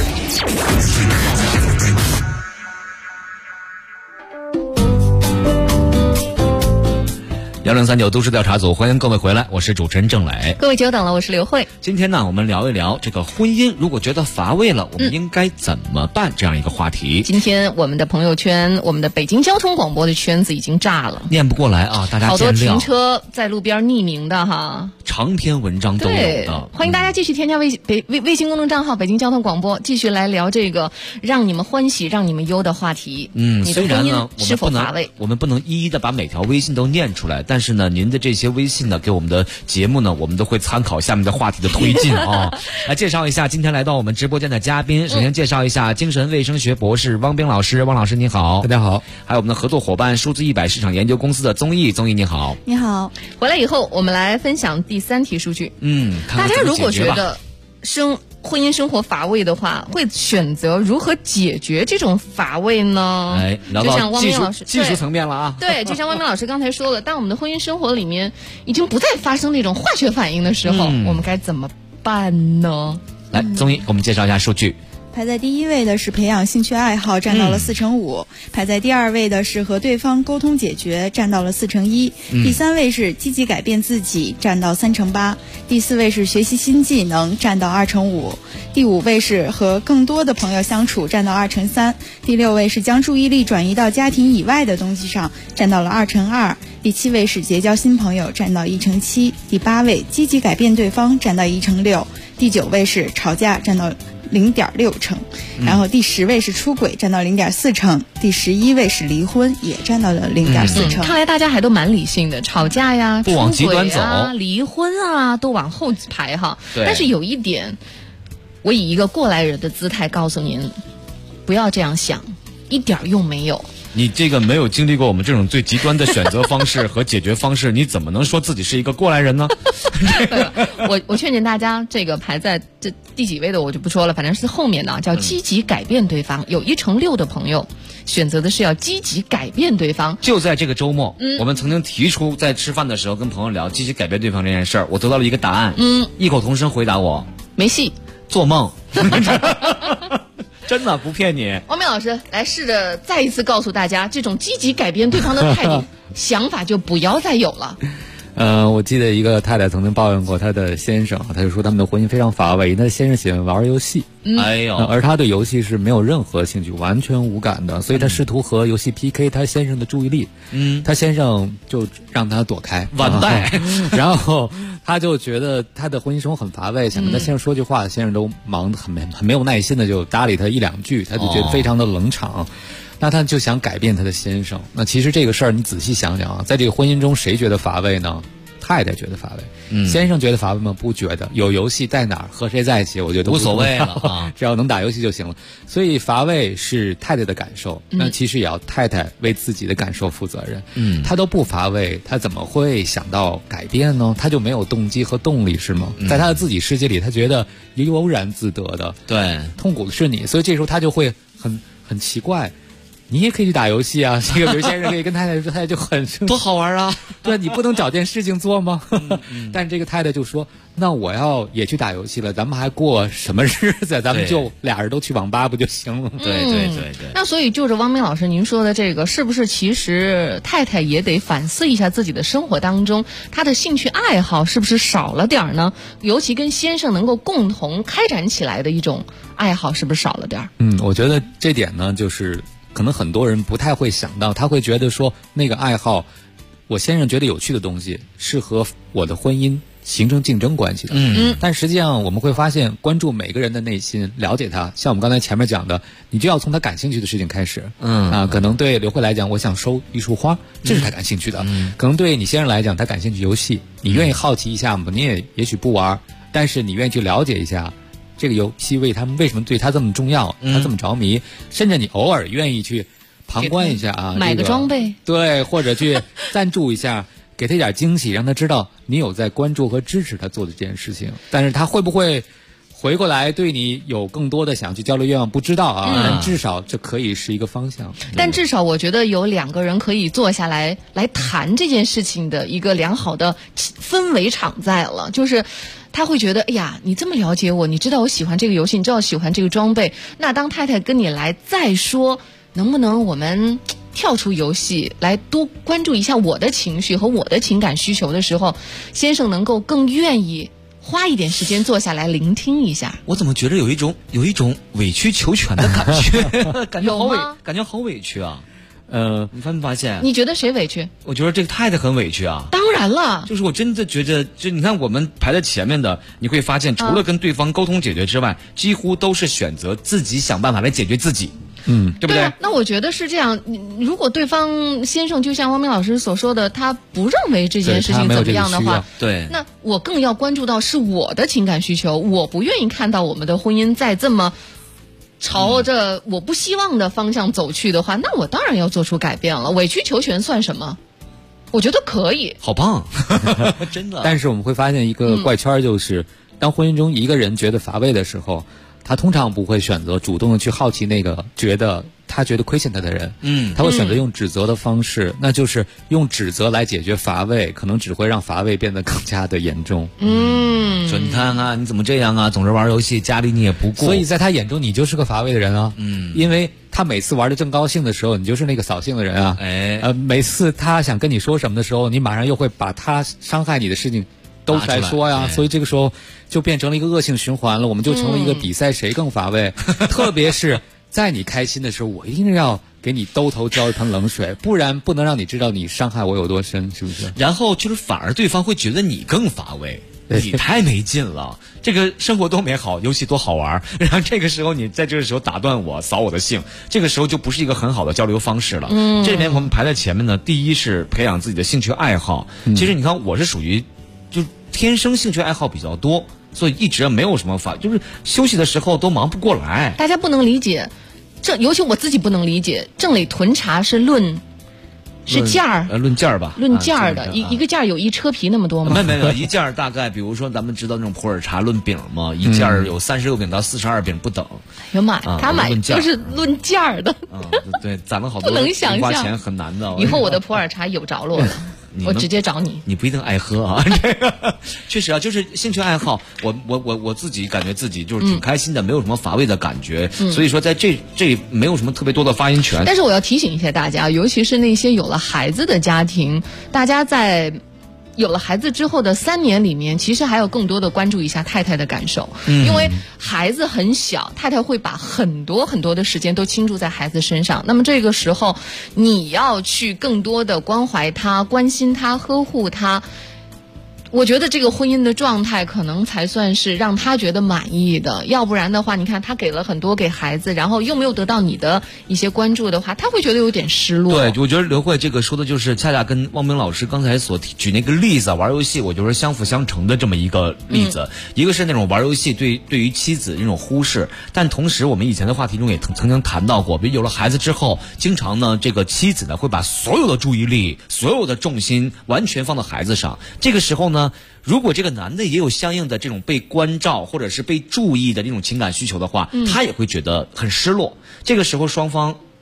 1039都市调查组，欢迎各位回来，我是主持人郑磊。 各位久等了，我是刘慧。 今天呢，我们聊一聊这个婚姻，如果觉得乏味了，我们应该怎么办？这样一个话题。 今天我们的朋友圈，我们的北京交通广播的圈子已经炸了， 念不过来啊，大家见谅。 好多停车在路边匿名的哈， 长篇文章都有的。 欢迎大家继续添加微信公众账号北京交通广播，继续来聊这个让你们欢喜让你们忧的话题。 虽然呢， 是否乏味？ 我们不能一一的把每条微信都念出来，但是呢，您的这些微信呢，给我们的节目呢，我们都会参考下面的话题的推进啊。来介绍一下今天来到我们直播间的嘉宾，首先介绍一下精神卫生学博士汪冰老师，汪老师你好。 大家好。 还有我们的合作伙伴数字100市场研究公司的综艺你好。 你好。 回来以后我们来分享第3题数据。 大家如果觉得婚姻生活乏味的话，会选择如何解决这种乏味呢？ 聊到技术层面了啊。 对，就像汪明老师刚才说了，当我们的婚姻生活里面已经不再发生那种化学反应的时候，我们该怎么办呢？ 来，综艺我们介绍一下数据。 排在第1位的是培养兴趣爱好，占到了4%；排在第2位的是和对方沟通解决，占到了4%；第3位是积极改变自己，占到3%；第4位是学习新技能，占到2%；第5位是和更多的朋友相处，占到2%；第6位是将注意力转移到家庭以外的东西上，占到了2%；第7位是结交新朋友，占到1%；第8位积极改变对方，占到1%；第9位是吵架，占到0.6%，然后第10位是出轨，占到0.4%，第11位是离婚，也占到了0.4%。 看来大家还都蛮理性的，吵架呀、 不往极端走， 离婚啊，都往后排哈。但是有一点，我以一个过来人的姿态告诉您，不要这样想，一点用没有。 你这个没有经历过我们这种最极端的选择方式和解决方式，你怎么能说自己是一个过来人呢？ 我劝大家，这个排在这第几位的我就不说了，反正是后面的叫积极改变对方。有1%6的朋友选择的是要积极改变对方。 就在这个周末，我们曾经提出在吃饭的时候跟朋友聊积极改变对方这件事儿，我得到了一个答案，异口同声回答我： 没戏， 做梦。真的不骗你。 汪明老师来试着再一次告诉大家，这种积极改变对方的态度想法就不要再有了。 我记得一个太太曾经抱怨过她的先生，她就说他们的婚姻非常乏味，她的先生喜欢玩游戏，而她对游戏是没有任何兴趣，完全无感的，所以她试图和游戏 PK 她先生的注意力，她先生就让她躲开， 完败， 然后她就觉得她的婚姻生活很乏味，想跟她先生说句话，先生都忙得很没有耐心的就搭理她1-2句，她就觉得非常的冷场。那他就想改变他的先生。那其实这个事儿你仔细想想啊，在这个婚姻中谁觉得乏味呢？太太觉得乏味，先生觉得乏味吗？不觉得。有游戏在哪儿和谁在一起，我觉得无所谓了啊， 只要能打游戏就行了。所以乏味是太太的感受，那其实也要太太为自己的感受负责任。他都不乏味，他怎么会想到改变呢？他就没有动机和动力是吗？在他的自己世界里，他觉得悠然自得的， 对， 痛苦的是你，所以这时候他就会很奇怪。 你也可以去打游戏啊。这个有些人可以跟太太说，太太就很多好玩啊。 对，你不能找件事情做吗？但这个太太就说，那我要也去打游戏了，咱们还过什么日子？咱们就俩人都去网吧不就行了？ 对。 那所以就着汪明老师您说的这个，是不是其实太太也得反思一下自己的生活当中，她的兴趣爱好是不是少了点呢？尤其跟先生能够共同开展起来的一种爱好，是不是少了点？ 我觉得这点呢，就是可能很多人不太会想到，他会觉得说那个爱好，我先生觉得有趣的东西，是和我的婚姻形成竞争关系的。但实际上我们会发现，关注每个人的内心，了解他，像我们刚才前面讲的，你就要从他感兴趣的事情开始。可能对刘慧来讲，我想收一束花，这是他感兴趣的。可能对你先生来讲，他感兴趣游戏，你愿意好奇一下吗？你也许不玩，但是你愿意去了解一下这个游戏为什么对他这么重要，他这么着迷，甚至你偶尔愿意去旁观一下啊， 买个装备， 对，或者去赞助一下，给他一点惊喜，让他知道你有在关注和支持他做的这件事情。但是他会不会回过来对你有更多的想去交流愿望，不知道啊。但至少这可以是一个方向。 但至少我觉得有两个人可以坐下来谈这件事情的一个良好的氛围场在了，就是他会觉得，哎呀，你这么了解我，你知道我喜欢这个游戏，你知道我喜欢这个装备，那当太太跟你来再说，能不能我们跳出游戏来多关注一下我的情绪和我的情感需求的时候，先生能够更愿意花一点时间坐下来聆听一下。 我怎么觉得有一种委曲求全的感觉，感觉好委屈啊。你发没发现？ 你觉得谁委屈？ 我觉得这个太太很委屈啊。 当然了， 就是我真的觉得，就你看我们排在前面的，你会发现除了跟对方沟通解决之外，几乎都是选择自己想办法来解决自己。对不对？ 那我觉得是这样。如果对方先生就像汪明老师所说的，他不认为这件事情怎么样的话， 对， 那我更要关注到是我的情感需求。我不愿意看到我们的婚姻在这么朝着我不希望的方向走去的话，那我当然要做出改变了。委曲求全算什么？我觉得可以。 好棒，真的。 但是我们会发现一个怪圈，就是当婚姻中一个人觉得乏味的时候，他通常不会选择主动的去好奇那个觉得亏欠他的人，他会选择用指责的方式，那就是用指责来解决乏味，可能只会让乏味变得更加的严重。 说你看啊，你怎么这样啊？总是玩游戏，家里你也不顾。 所以在他眼中，你就是个乏味的人啊。因为他每次玩的正高兴的时候，你就是那个扫兴的人啊。每次他想跟你说什么的时候，你马上又会把他伤害你的事情都来说呀，所以这个时候就变成了一个恶性循环了。我们就成了一个比赛谁更乏味。特别是在你开心的时候，我一定要给你兜头浇一盆冷水，不然不能让你知道你伤害我有多深，是不是？ 然后就是反而对方会觉得你更乏味，你太没劲了。这个生活多美好，游戏多好玩，然后这个时候你在这个时候打断我，扫我的兴，这个时候就不是一个很好的交流方式了。这里面我们排在前面呢，第一是培养自己的兴趣爱好。其实你看，我是属于就天生兴趣爱好比较多，所以一直没有什么就是休息的时候都忙不过来。 大家不能理解，尤其我自己不能理解，正垒囤茶是件儿， 论件儿吧， 论件儿的，一个件儿有一车皮那么多吗？ 没有，一件儿大概，比如说咱们知道那种普洱茶论饼嘛，一件儿有36饼到42饼不等。 哎呀妈呀，他买就是论件儿的。 对，攒了好多， 不能想象， 花钱很难的。 以后我的普洱茶有着落了。我直接找你， 你不一定爱喝啊。这个确实啊，就是兴趣爱好，我自己感觉自己就是挺开心的，没有什么乏味的感觉。所以说在这没有什么特别多的发言权。 但是我要提醒一下大家，尤其是那些有了孩子的家庭，大家在有了孩子之后的3年里面，其实还有更多的关注一下太太的感受，因为孩子很小，太太会把很多很多的时间都倾注在孩子身上。那么这个时候，你要去更多的关怀他、关心他、呵护他。我觉得这个婚姻的状态可能才算是让他觉得满意的，要不然的话，你看他给了很多给孩子，然后又没有得到你的一些关注的话，他会觉得有点失落。 对，我觉得刘慧这个说的就是恰恰跟汪明老师刚才所举那个例子，玩游戏，我觉得相辅相成的这么一个例子。一个是那种玩游戏对于妻子那种忽视，但同时我们以前的话题中也曾经谈到过，比如有了孩子之后，经常呢这个妻子呢会把所有的注意力、所有的重心完全放到孩子上。这个时候呢，如果这个男的也有相应的这种被关照或者是被注意的这种情感需求的话，他也会觉得很失落。这个时候双方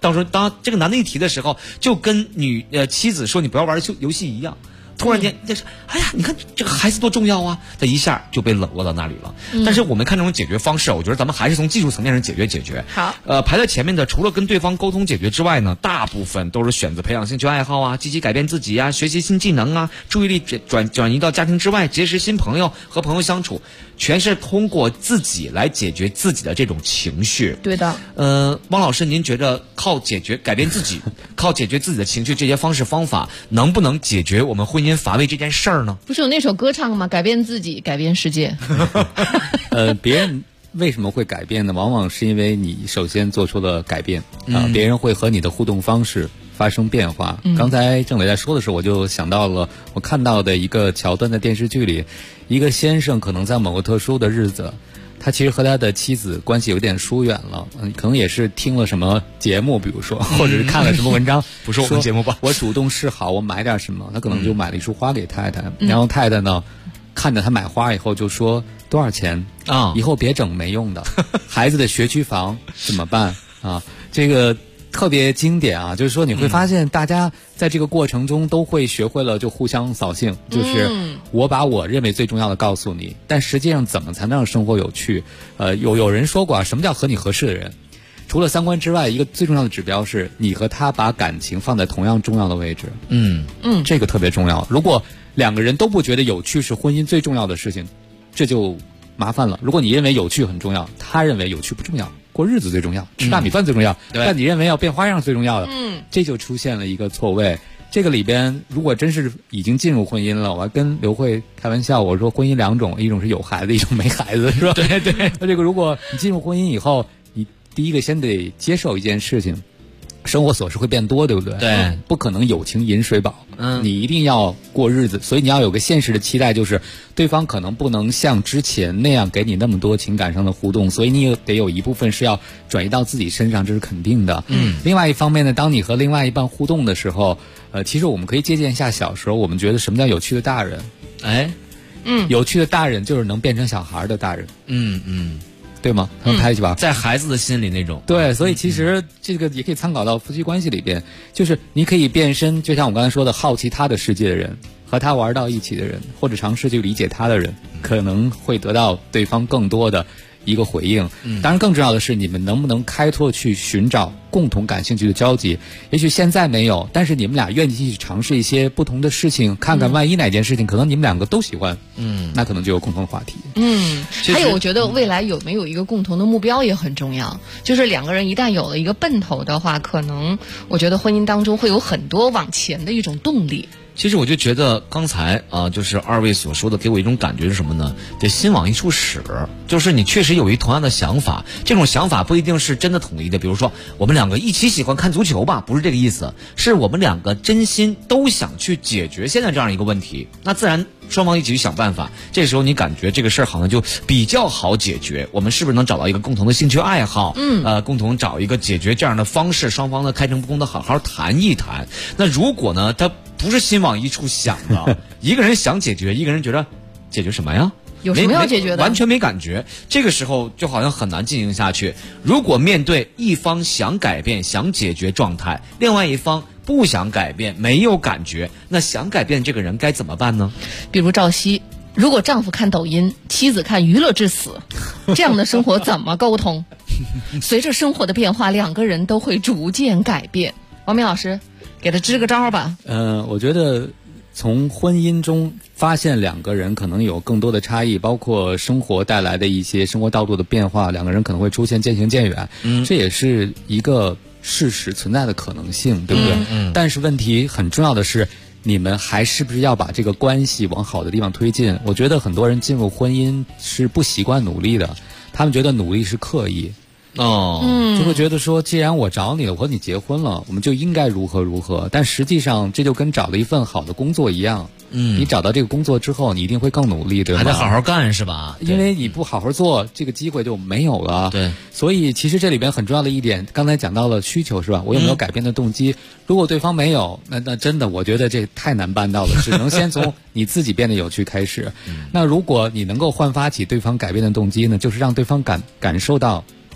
到时候当这个男的一提的时候，就跟妻子说你不要玩游戏一样。突然间，这是哎呀，你看这个孩子多重要啊！他一下就被冷落到那里了。但是我们看这种解决方式，我觉得咱们还是从技术层面上解决。 好， 排在前面的，除了跟对方沟通解决之外呢，大部分都是选择培养兴趣爱好啊，积极改变自己啊，学习新技能啊，注意力转移到家庭之外，结识新朋友，和朋友相处，全是通过自己来解决自己的这种情绪。 对的。 汪老师，您觉得靠改变自己，靠解决自己的情绪这些方式方法，能不能解决我们婚姻乏味这件事儿呢？ 不是有那首歌唱吗？改变自己，改变世界。 别人为什么会改变呢？往往是因为你首先做出了改变啊，别人会和你的互动方式发生变化。刚才郑伟在说的时候，我就想到了我看到的一个桥段，在电视剧里，一个先生可能在某个特殊的日子，他其实和他的妻子关系有点疏远了，可能也是听了什么节目，比如说，或者是看了什么文章， 不是我们节目吧？ 我主动示好，我买点什么，他可能就买了一束花给太太，然后太太呢，看着他买花以后就说多少钱啊？以后别整没用的，孩子的学区房怎么办啊？这个特别经典啊，就是说你会发现大家在这个过程中都会学会了就互相扫兴，就是我把我认为最重要的告诉你，但实际上怎么才能让生活有趣？有人说过啊，什么叫和你合适的人？除了三观之外，一个最重要的指标是你和他把感情放在同样重要的位置。这个特别重要。如果两个人都不觉得有趣是婚姻最重要的事情，这就麻烦了。如果你认为有趣很重要，他认为有趣不重要，过日子最重要，吃大米饭最重要，但你认为要变花样最重要的，这就出现了一个错位。这个里边如果真是已经进入婚姻了，我还跟刘慧开玩笑，我说婚姻两种，一种是有孩子，一种没孩子，是吧？ 对对。 那这个如果你进入婚姻以后，你第一个先得接受一件事情，生活琐事会变多，对不对？ 对， 不可能有情饮水饱。你一定要过日子，所以你要有个现实的期待，就是对方可能不能像之前那样给你那么多情感上的互动，所以你得有一部分是要转移到自己身上，这是肯定的。另外一方面呢，当你和另外一半互动的时候，其实我们可以借鉴一下小时候我们觉得什么叫有趣的大人。有趣的大人就是能变成小孩的大人。对吗？他们拍一起吧， 在孩子的心里那种。 对，所以其实这个也可以参考到夫妻关系里边，就是你可以变身，就像我刚才说的，好奇他的世界的人，和他玩到一起的人，或者尝试去理解他的人，可能会得到对方更多的一个回应。当然更重要的是，你们能不能开拓去寻找共同感兴趣的交集。也许现在没有，但是你们俩愿意去尝试一些不同的事情，看看万一哪件事情可能你们两个都喜欢，那可能就有共同的话题。 还有我觉得未来有没有一个共同的目标也很重要，就是两个人一旦有了一个奔头的话，可能我觉得婚姻当中会有很多往前的一种动力。 其实我就觉得刚才就是二位所说的，给我一种感觉是什么呢？得心往一处使，就是你确实有一同样的想法，这种想法不一定是真的统一的。比如说我们两个一起喜欢看足球吧，不是这个意思，是我们两个真心都想去解决现在这样一个问题，那自然双方一起去想办法。这时候你感觉这个事儿好像就比较好解决。我们是不是能找到一个共同的兴趣爱好？共同找一个解决这样的方式，双方的开诚布公的好好谈一谈。那如果呢，他不是心往一处想的，一个人想解决，一个人觉得解决什么呀？ 有什么要解决的？ 完全没感觉。这个时候就好像很难进行下去。如果面对一方想改变、想解决状态，另外一方不想改变、没有感觉，那想改变这个人该怎么办呢？ 比如赵熙，如果丈夫看抖音，妻子看娱乐至死，这样的生活怎么沟通？随着生活的变化，两个人都会逐渐改变。王明老师，给他支个招吧。 我觉得从婚姻中发现两个人可能有更多的差异，包括生活带来的一些生活道路的变化，两个人可能会出现渐行渐远，这也是一个事实存在的可能性，对不对？但是问题很重要的是，你们还是不是要把这个关系往好的地方推进？我觉得很多人进入婚姻是不习惯努力的，他们觉得努力是刻意。就会觉得说，既然我找你了，我和你结婚了，我们就应该如何如何。但实际上，这就跟找了一份好的工作一样。你找到这个工作之后，你一定会更努力，对吧？ 还得好好干，是吧？ 因为你不好好做，这个机会就没有了。 对。 所以其实这里边很重要的一点，刚才讲到了需求，是吧？我有没有改变的动机？如果对方没有，那真的我觉得这太难办到了，只能先从你自己变得有趣开始。那如果你能够焕发起对方改变的动机呢，就是让对方感受到婚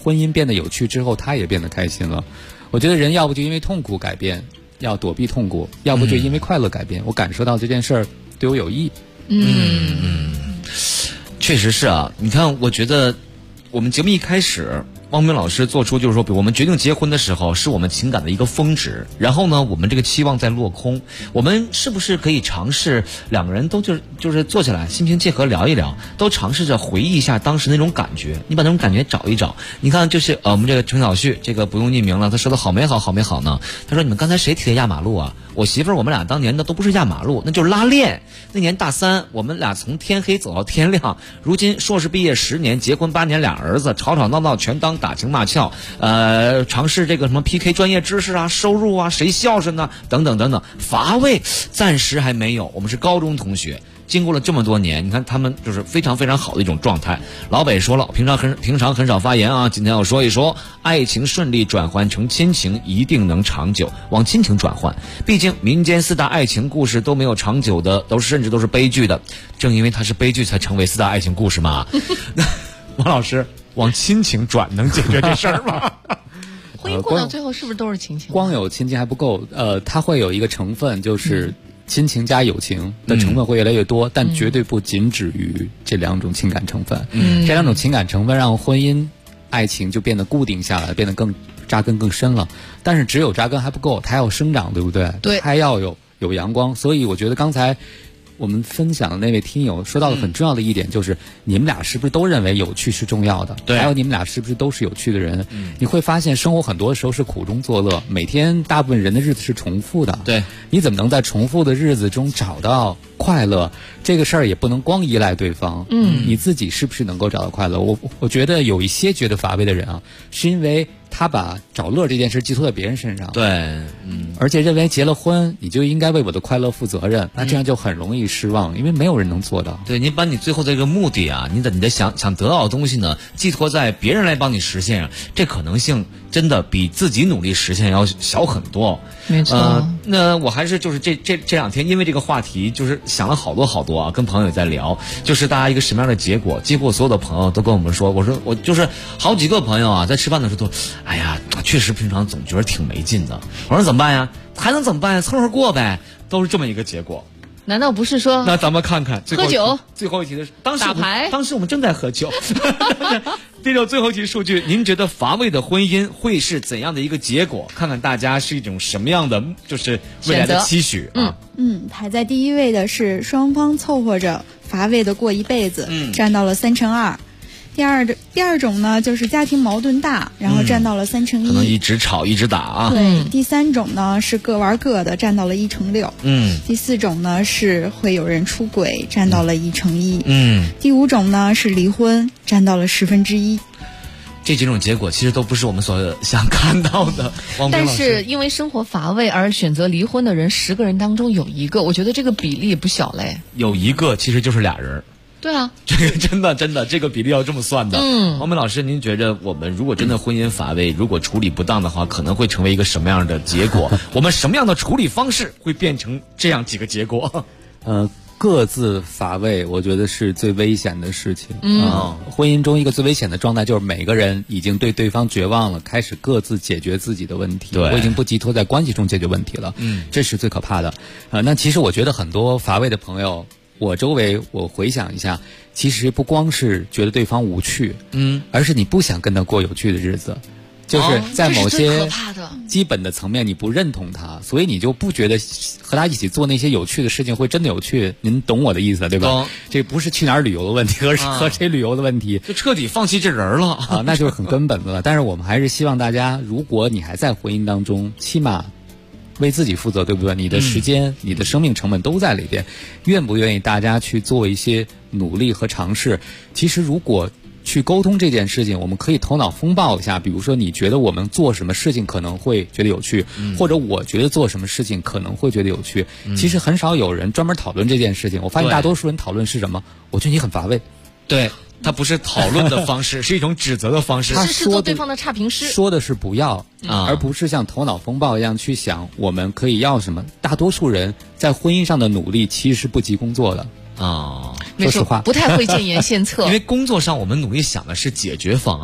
婚姻变得有趣之后，他也变得开心了。我觉得人要不就因为痛苦改变，要躲避痛苦，要不就因为快乐改变。我感受到这件事儿对我有益。 确实是啊。你看，我觉得我们节目一开始，汪明老师做出就是说，比如我们决定结婚的时候，是我们情感的一个峰值。然后呢，我们这个期望在落空，我们是不是可以尝试两个人都就是坐下来，心平气和聊一聊，都尝试着回忆一下当时那种感觉。你把那种感觉找一找。你看，就是我们这个程小旭，这个不用匿名了，他说的好美好，好美好呢。他说：“你们刚才谁提的压马路啊？我媳妇儿我们俩当年的都不是压马路，那就是拉练。那年大3，我们俩从天黑走到天亮。如今硕士毕业10年，结婚8年，俩儿子，吵吵闹闹全当打情骂俏。尝试这个什么 PK 专业知识啊，收入啊，谁孝顺呢？等等等等，乏味暂时还没有。我们是高中同学。”经过了这么多年，你看他们就是非常非常好的一种状态。老北说了，平常很少发言啊，今天要说一说，爱情顺利转换成亲情一定能长久，往亲情转换。毕竟民间4大爱情故事都没有长久的，甚至都是悲剧的。正因为它是悲剧，才成为4大爱情故事嘛。王老师，往亲情转能解决这事儿吗？ 婚姻过到最后是不是都是亲情？ 光有亲情还不够，它会有一个成分就是。亲情加友情的成分会越来越多，但绝对不仅止于这2种情感成分。这2种情感成分让婚姻、爱情就变得固定下来，变得更扎根更深了。但是只有扎根还不够，它要生长，对不对？ 对， 它要有阳光。所以我觉得刚才我们分享的那位听友说到的很重要的一点，就是你们俩是不是都认为有趣是重要的？对，还有你们俩是不是都是有趣的人？你会发现生活很多时候是苦中作乐，每天大部分人的日子是重复的。 对， 你怎么能在重复的日子中找到快乐？这个事儿也不能光依赖对方。你自己是不是能够找到快乐？我觉得有一些觉得乏味的人啊，是因为他把找乐这件事寄托在别人身上。 对， 而且认为结了婚你就应该为我的快乐负责任，那这样就很容易失望，因为没有人能做到。 对，你把你最后的这个目的啊，你的想得到的东西呢，寄托在别人来帮你实现，这可能性真的比自己努力实现要小很多。 没错。 那我还是就是这2天，因为这个话题，就是想了好多啊，跟朋友也在聊，就是大家一个什么样的结果。结果所有的朋友都跟我们说，我就是好几个朋友啊，在吃饭的时候都，哎呀，确实平常总觉得挺没劲的。我说怎么办呀？还能怎么办呀？凑合过呗，都是这么一个结果。 难道不是说？ 那咱们看看喝酒。 最后一题的是， 打牌。 当时我们正在喝酒。第6最后一题数据，您觉得乏味的婚姻会是怎样的一个结果？看看大家是一种什么样的，就是未来的期许啊。 排在第1位的是双方凑合着乏味的过一辈子，占到了2%。第二种呢，就是家庭矛盾大，然后占到了3%， 可能一直吵一直打啊。 对，第3种呢是各玩各的，占到了1%。第4种呢是会有人出轨，占到了1%。第5种呢是离婚，占到了1/10。 这几种结果其实都不是我们所想看到的。 但是因为生活乏味而选择离婚的人，10个人当中有1个，我觉得这个比例也不小嘞。 有1个其实就是俩人。 对啊， 这个真的这个比例要这么算的。王梅老师，您觉得我们如果真的婚姻乏味，如果处理不当的话，可能会成为一个什么样的结果？我们什么样的处理方式会变成这样几个结果？ 各自乏味，我觉得是最危险的事情。婚姻中一个最危险的状态就是每个人已经对对方绝望了，开始各自解决自己的问题。我已经不寄托在关系中解决问题了。这是最可怕的。那其实我觉得很多乏味的朋友，我周围我回想一下，其实不光是觉得对方无趣，而是你不想跟他过有趣的日子。就是在某些基本的层面你不认同他，所以你就不觉得和他一起做那些有趣的事情会真的有趣。您懂我的意思对吧？这不是去哪儿旅游的问题，和谁旅游的问题， 就彻底放弃这人了啊，那就是很根本的了。但是我们还是希望大家，如果你还在婚姻当中，起码为自己负责，对不对？你的时间、你的生命成本都在里边，愿不愿意大家去做一些努力和尝试？其实如果去沟通这件事情，我们可以头脑风暴一下，比如说你觉得我们做什么事情可能会觉得有趣，或者我觉得做什么事情可能会觉得有趣。其实很少有人专门讨论这件事情，我发现大多数人讨论是什么？我觉得你很乏味。 对，他不是讨论的方式，是一种指责的方式。 他是做对方的差评师， 说的是不要，而不是像头脑风暴一样去想我们可以要什么。大多数人在婚姻上的努力其实是不及工作的。 啊， 说实话， 不太会建言献策。 因为工作上我们努力想的是解决方案，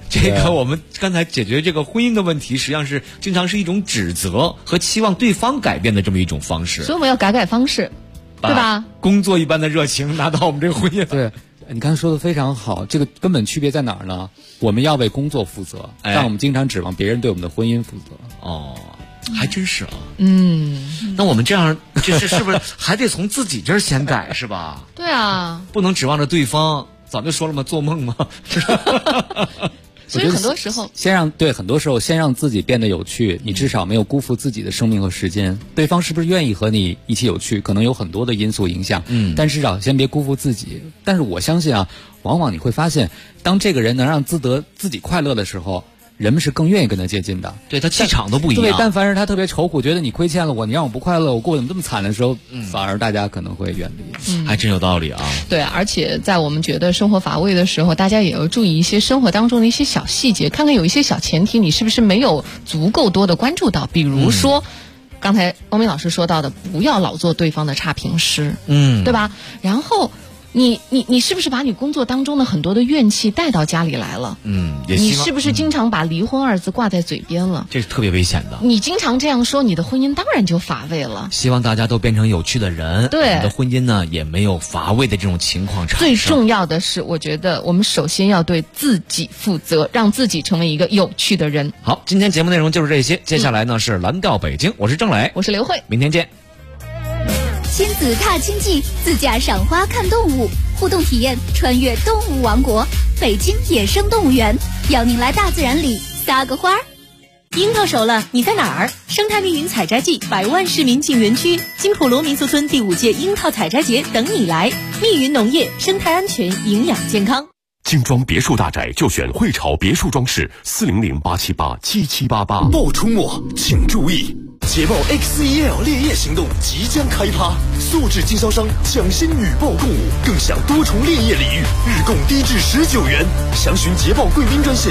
这个我们刚才解决这个婚姻的问题，实际上是经常是一种指责和期望对方改变的这么一种方式。 所以我们要改方式，对吧？ 工作一般的热情拿到我们这个婚姻。 对，你刚才说的非常好，这个根本区别在哪儿呢？我们要为工作负责，但我们经常指望别人对我们的婚姻负责。 哦，还真是啊。 嗯， 那我们这样就是是不是还得从自己这儿先改是吧？ 对啊， 不能指望着对方。早就说了嘛，做梦嘛。 所以很多时候很多时候先让自己变得有趣，你至少没有辜负自己的生命和时间。对方是不是愿意和你一起有趣，可能有很多的因素影响，但至少先别辜负自己。但是我相信啊，往往你会发现，当这个人能让自己快乐的时候，人们是更愿意跟他接近的。 对，他气场都不一样。 对，但凡是他特别愁苦，觉得你亏欠了我，你让我不快乐，我过得怎么这么惨的时候，反而大家可能会远离。 还真有道理啊。 对，而且在我们觉得生活乏味的时候，大家也要注意一些生活当中的一些小细节，看看有一些小前提你是不是没有足够多的关注到。比如说，刚才欧明老师说到的，不要老做对方的差评师，对吧？然后你是不是把你工作当中的很多的怨气带到家里来了？你是不是经常把离婚二字挂在嘴边了？ 这是特别危险的。 你经常这样说，你的婚姻当然就乏味了。 希望大家都变成有趣的人， 对， 你的婚姻呢也没有乏味的这种情况产生。 最重要的是，我觉得我们首先要对自己负责，让自己成为一个有趣的人。 好，今天节目内容就是这些，接下来呢是蓝调北京，我是郑磊， 我是刘慧， 明天见。 亲子踏青记，自驾赏花看动物，互动体验穿越动物王国，北京野生动物园，邀您来大自然里撒个花儿。 樱桃熟了，你在哪儿？生态密云采摘季，百万市民进园区，金普罗民宿村第5届樱桃采摘节等你来。密云农业，生态安全，营养健康。 精装别墅大宅就选汇潮别墅装饰，400-878-7788。 报出末请注意，捷豹 XEL 烈焰行动即将开趴，素质经销商抢先与报购物，更享多重烈焰礼遇，日供低至19元。详询捷豹贵宾专线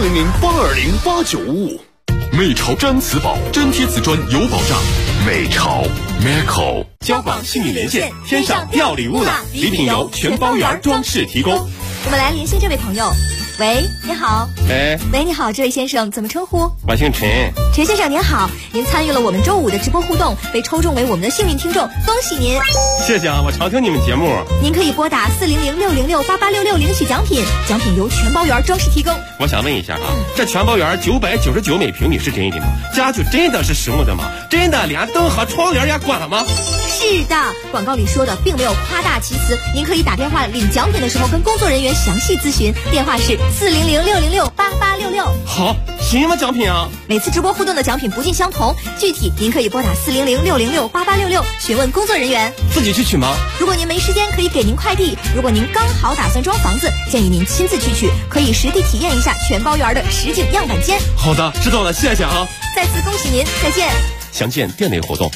400-820-8955。 美潮毡瓷宝，粘贴瓷砖有保障。美潮 Meco 交广幸运连线，天上掉礼物了，礼品由全包园装饰提供。 我们来连线这位朋友。喂，你好。 喂， 你好，这位先生怎么称呼？ 我姓陈。 陈先生您好，您参与了我们周5的直播互动，被抽中为我们的幸运听众，恭喜您！ 谢谢啊，我常听你们节目。 您可以拨打400-606-8866领取奖品，奖品由全包园装饰提供。 我想问一下啊，这全包园999每平米是真的吗？家具真的是实木的吗？真的连灯和窗帘也管了吗？ 是的，广告里说的并没有夸大其词，您可以打电话领奖品的时候跟工作人员详细咨询，电话是400-606-8866。 好，什么奖品啊？ 每次直播互动的奖品不尽相同，具体您可以拨打400-606-8866询问工作人员。 自己去取吗？ 如果您没时间，可以给您快递。如果您刚好打算装房子，建议您亲自去取，可以实地体验一下全包园的实景样板间。 好的，知道了，谢谢啊！ 再次恭喜您，再见。 详见店内活动。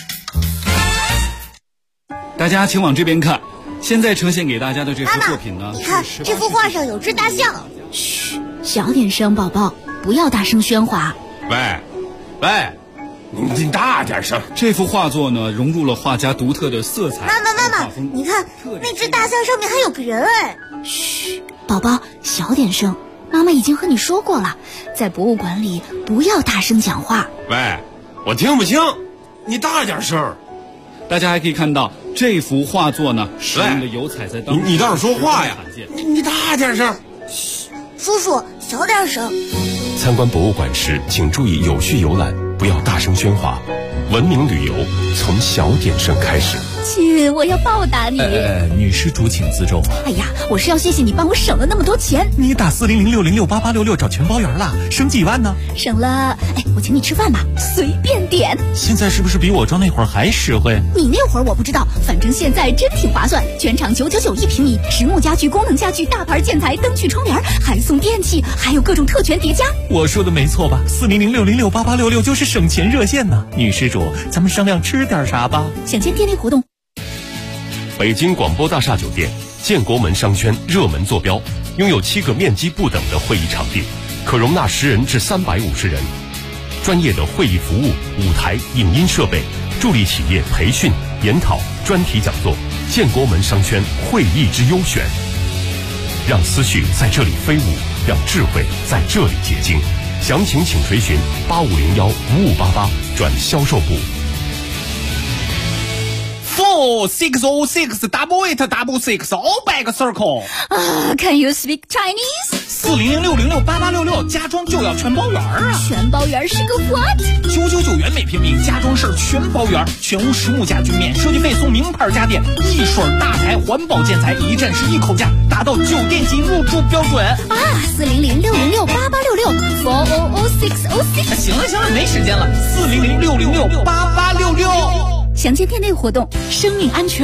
大家请往这边看，现在呈现给大家的这幅作品呢， 你看这幅画上有只大象。 嘘，小点声，宝宝，不要大声喧哗。 喂，你大点声。这幅画作呢，融入了画家独特的色彩。 妈妈，你看那只大象上面还有个人哎。 嘘，宝宝，小点声。妈妈已经和你说过了，在博物馆里不要大声讲话。 喂，我听不清，你大点声。大家还可以看到这幅画作呢，使用的油彩在当中。 你倒是说话呀！你大点声。 嘘，叔叔小点声。 参观博物馆时，请注意有序游览，不要大声喧哗。文明旅游从小点声开始。 亲，我要报答你。 女施主请自重。 哎呀，我是要谢谢你帮我省了那么多钱。 你打400-606-8866找全包园了，省几万呢？ 省了，我请你吃饭吧，随便点。 现在是不是比我装那会儿还实惠？ 你那会儿我不知道，反正现在真挺划算，全场999一平米，实木家具、功能家具、大牌建材、灯具、窗帘，还送电器，还有各种特权叠加。 我说的没错吧？400-606-8866就是省钱热线呢。女施主，咱们商量吃点啥吧。 想见店内活动。 北京广播大厦酒店建国门商圈热门坐标，拥有7个面积不等的会议场地，可容纳10人至350人。专业的会议服务、舞台、影音设备，助力企业培训、研讨、专题讲座。建国门商圈会议之优选，让思绪在这里飞舞， 让智慧在这里结晶。详情请垂询8501-5588转销售部。 4-6-0-6 double-8-double-6 all back circle。 Can you speak Chinese？ 400-606-8866，家装就要全包圆啊！ 全包圆是个 what？ 999元每平米，家装事儿全包圆，全屋实木家具免设计费送名牌家电，一水大牌环保建材，一站式一口价，达到酒店级入住标准啊！400-606-8866 400-606。 行了，没时间了，400-606-8866。 详见店内活动。 生命安全